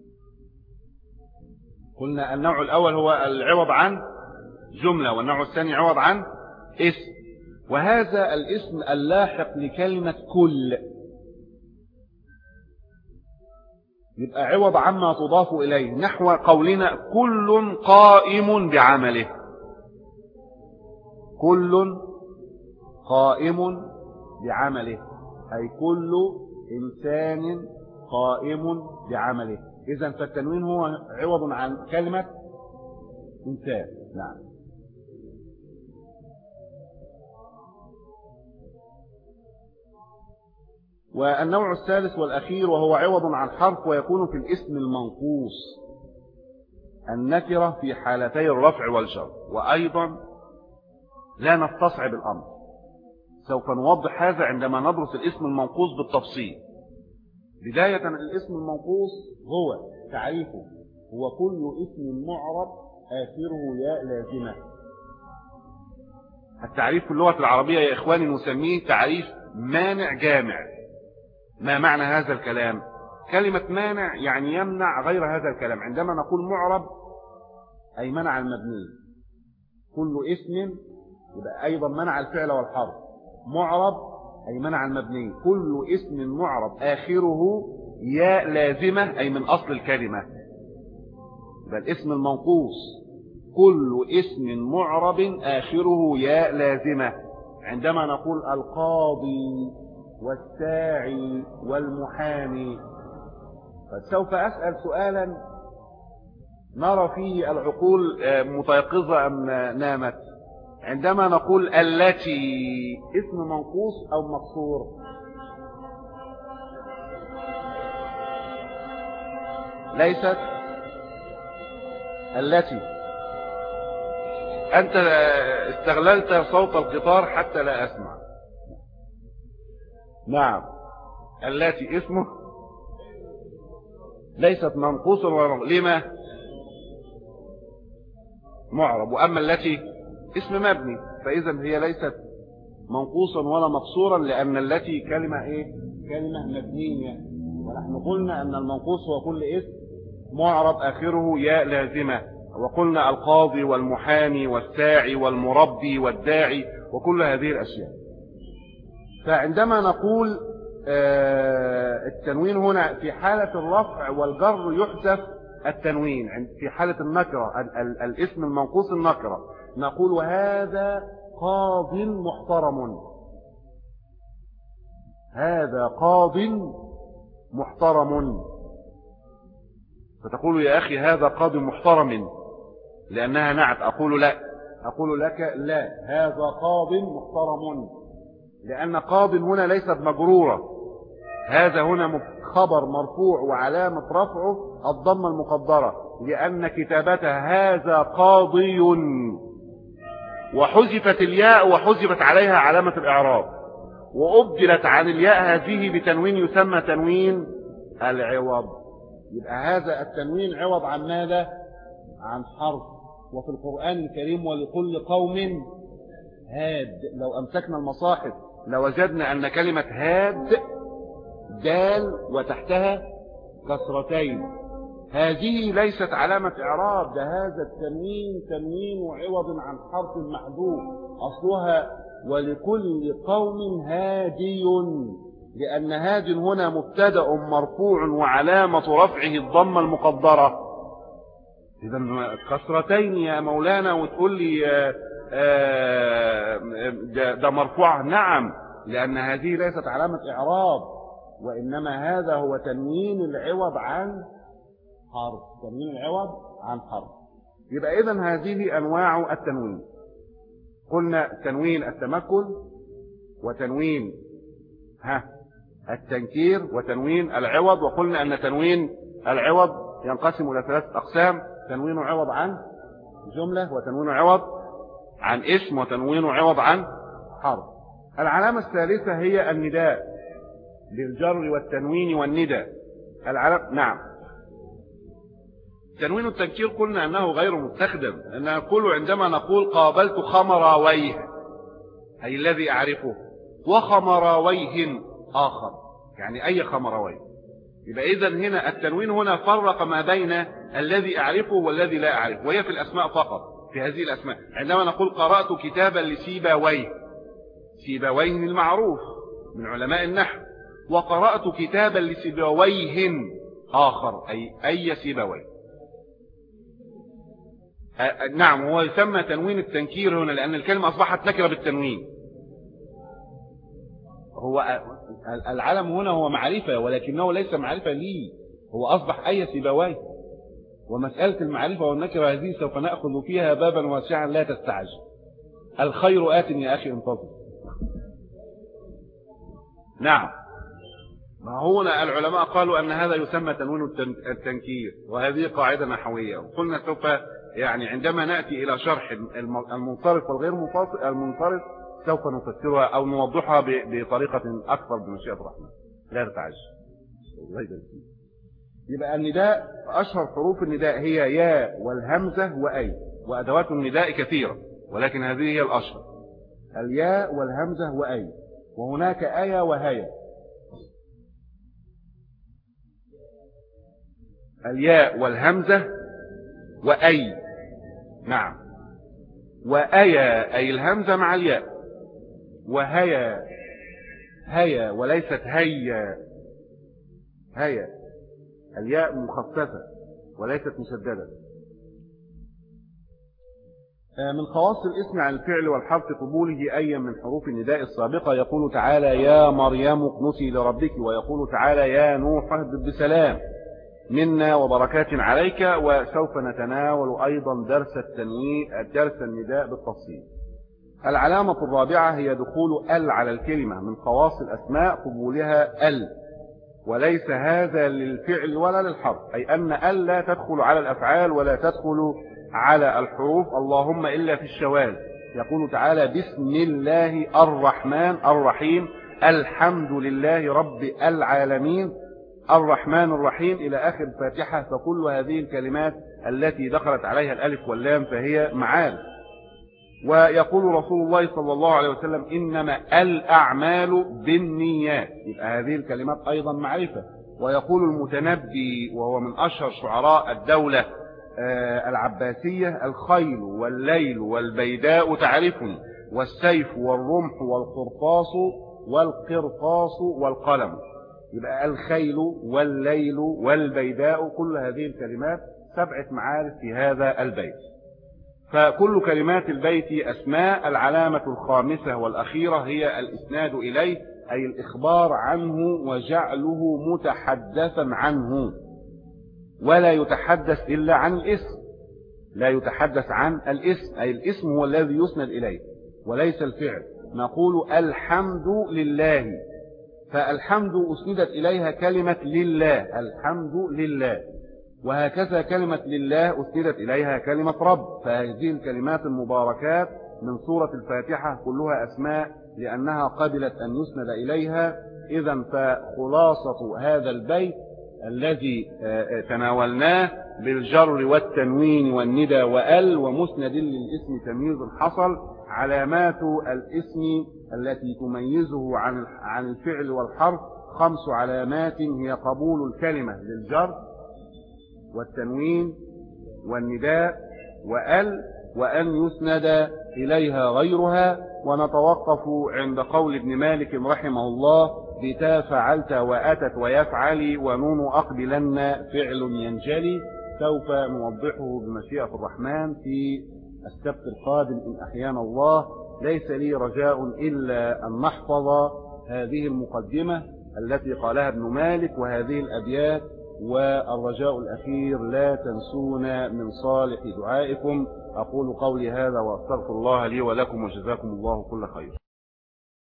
Speaker 1: قلنا النوع الأول هو العوض عن جملة، والنوع الثاني عوض عن اسم. وهذا الاسم اللاحق لكلمة كل، يبقى عوض عما تضاف إليه، نحو قولنا كل قائم بعمله. كل قائم بعمله، أي كل إنسان قائم بعمله. إذن فالتنوين هو عوض عن كلمة إنسان. نعم. والنوع الثالث والأخير وهو عوض عن حرف، ويكون في الاسم المنقوص النكرة في حالتي الرفع والجر. وأيضا لا نستصعب الأمر، سوف نوضح هذا عندما ندرس الاسم المنقوص بالتفصيل. بداية الاسم المنقوص هو تعريفه هو كل اسم معرب آخره ياء لازمة. التعريف في اللغة العربية يا إخواني نسميه تعريف مانع جامع. ما معنى هذا الكلام؟ كلمة مانع يعني يمنع غير هذا الكلام. عندما نقول معرب أي منع المبني، كل اسم يبقى أيضا منع الفعل والحرف. معرب أي منع المبني، كل اسم معرب آخره ياء لازمة أي من أصل الكلمة. يبقى الاسم المنقوص كل اسم معرب آخره ياء لازمة. عندما نقول القاضي والساعي والمحامي، فسوف أسأل سؤالا نرى فيه العقول متيقظة أم نامت. عندما نقول التي اسم منقوص أو مقصور؟ ليست التي. أنت استغللت صوت القطار حتى لا أسمع. نعم التي اسمه ليست منقوصا ولا لما معرب، وأما التي اسم مبني، فإذا هي ليست منقوصا ولا مقصورا، لأن التي كلمة إيه؟ كلمة مبنية. ونحن قلنا أن المنقوص هو كل اسم معرب آخره ياء لازمة، وقلنا القاضي والمحامي والساعي والمربي والداعي وكل هذه الأشياء. فعندما نقول آه التنوين هنا في حالة الرفع والجر يحذف التنوين، في حالة النكرة ال ال الاسم المنقوص النكرة نقول وهذا قاض محترم، هذا قاض محترم. فتقول يا أخي هذا قاض محترم لأنها نعت. أقول لا، أقول لك لا، هذا قاض محترم، لأن قاض هنا ليست مجرورة، هذا هنا خبر مرفوع وعلامة رفعه الضمة المقدرة، لأن كتابتها هذا قاضي، وحذفت الياء وحذفت عليها علامة الإعراب، وأبدلت عن الياء هذه بتنوين يسمى تنوين العوض. يبقى هذا التنوين عوض عن ماذا؟ عن حرف. وفي القرآن الكريم ولكل قوم هاد، لو أمسكنا المصاحف لوجدنا أن كلمة هاد دال وتحتها كسرتين، هذه ليست علامة إعراب، ده هذا التنوين تنوين وعوض عن حرف محذوف، أصلها ولكل قوم هادي، لأن هاد هنا مبتدأ مرفوع وعلامة رفعه الضمة المقدرة. إذا كسرتين يا مولانا وتقول لي ده مرفوع؟ نعم، لأن هذه ليست علامة إعراب، وإنما هذا هو تنوين العوض عن حرف، تنوين العوض عن حرف. يبقى إذن هذه أنواع التنوين. قلنا تنوين التمكن، وتنوين ها التنكير، وتنوين العوض. وقلنا أن تنوين العوض ينقسم إلى ثلاثة أقسام: تنوين عوض عن جملة، وتنوين عوض عن اسم، وتنوين عوض عن حرف. العلامة الثالثة هي النداء بالجر والتنوين والنداء. العلامة نعم. تنوين التنكير قلنا أنه غير مستخدم، أن نقول عندما نقول قابلت خمراويه أي الذي أعرفه، وخمراويه آخر يعني أي خمراويه. يبقى إذن هنا التنوين هنا فرق ما بين الذي أعرفه والذي لا أعرفه، وهي في الأسماء فقط. في هذه الأسماء عندما نقول قرأت كتابا لسيبويه، سيبويه المعروف من علماء النحو، وقرأت كتابا لسيبويه آخر أي أي سيبويه. نعم، هو يسمى تنوين التنكير هنا لأن الكلمة أصبحت نكرة بالتنوين. هو العلم هنا هو معرفة، ولكنه ليس معرفة لي، هو أصبح أي سيبويه. ومسألة المعرفة والنكرة هذه سوف نأخذ فيها بابا واسعا، لا تستعجل. الخير آت يا أخي، انتظر. نعم، ما هنا العلماء قالوا أن هذا يسمى تنوين التنكير، وهذه قاعدة نحوية. وقلنا سوف يعني عندما نأتي إلى شرح المنصرف والغير المنصرف سوف نفسرها أو نوضحها بطريقة أكثر بمشيئة الرحمن، لا تتعجل. يبقى النداء أشهر حروف النداء هي يا والهمزة وأي، وأدوات النداء كثيرة ولكن هذه هي الأشهر. الياء والهمزة وأي، وهناك أيا وهيا. الياء والهمزة وأي، نعم، وأيا أي الهمزة مع الياء، وهيا هيا وليست هيا، هيا الياء مخففة وليست مشددة. من خواص الاسم عن الفعل والحرف قبوله أي من حروف النداء السابقة. يقول تعالى يا مريم اقنتي لربك، ويقول تعالى يا نوح اهبط بسلام منا وبركات عليك. وسوف نتناول أيضا درس التنوين درس النداء بالتفصيل. العلامة الرابعة هي دخول ال على الكلمة. من خواص الأسماء قبولها ال، وليس هذا للفعل ولا للحرف، أي أن ال لا تدخل على الأفعال ولا تدخل على الحروف اللهم إلا في الشواذ. يقول تعالى بسم الله الرحمن الرحيم، الحمد لله رب العالمين، الرحمن الرحيم إلى آخر الفاتحة. فكل هذه الكلمات التي دخلت عليها الألف واللام فهي معارف. ويقول رسول الله صلى الله عليه وسلم إنما الأعمال بالنيات، يبقى هذه الكلمات أيضا معرفة. ويقول المتنبي وهو من أشهر شعراء الدولة العباسية الخيل والليل والبيداء تعرفني، والسيف والرمح والقرطاس والقرطاس والقلم. يبقى الخيل والليل والبيداء كل هذه الكلمات سبعة معارف في هذا البيت. فكل كلمات البيت أسماء. العلامة الخامسة والأخيرة هي الإسناد إليه، أي الإخبار عنه وجعله متحدثا عنه، ولا يتحدث إلا عن الاسم، لا يتحدث عن الاسم، أي الاسم هو الذي يسند إليه وليس الفعل. نقول الحمد لله، فالحمد أسندت إليها كلمة لله، الحمد لله. وهكذا كلمة لله أسندت إليها كلمة رب. فهذه الكلمات المباركات من سورة الفاتحة كلها أسماء لأنها قبلت أن يسند إليها. إذن فخلاصة هذا البيت الذي تناولناه بالجر والتنوين والندى وال ومسند للاسم تمييز حصل. علامات الاسم التي تميزه عن عن الفعل والحرف خمس علامات، هي قبول الكلمة للجر والتنوين والنداء وال، وأن يسند إليها غيرها. ونتوقف عند قول ابن مالك رحمه الله بتا فعلت وأتت ويفعل ونون أقبلن فعل ينجلي. سوف نوضحه بمشيئة الرحمن في السبت القادم إن أحيانا الله. ليس لي رجاء إلا أن نحفظ هذه المقدمة التي قالها ابن مالك وهذه الأبيات. والرجاء الأخير لا تنسونا من صالح دعائكم. أقول قولي هذا وأستغفر الله لي ولكم، وجزاكم الله كل خير.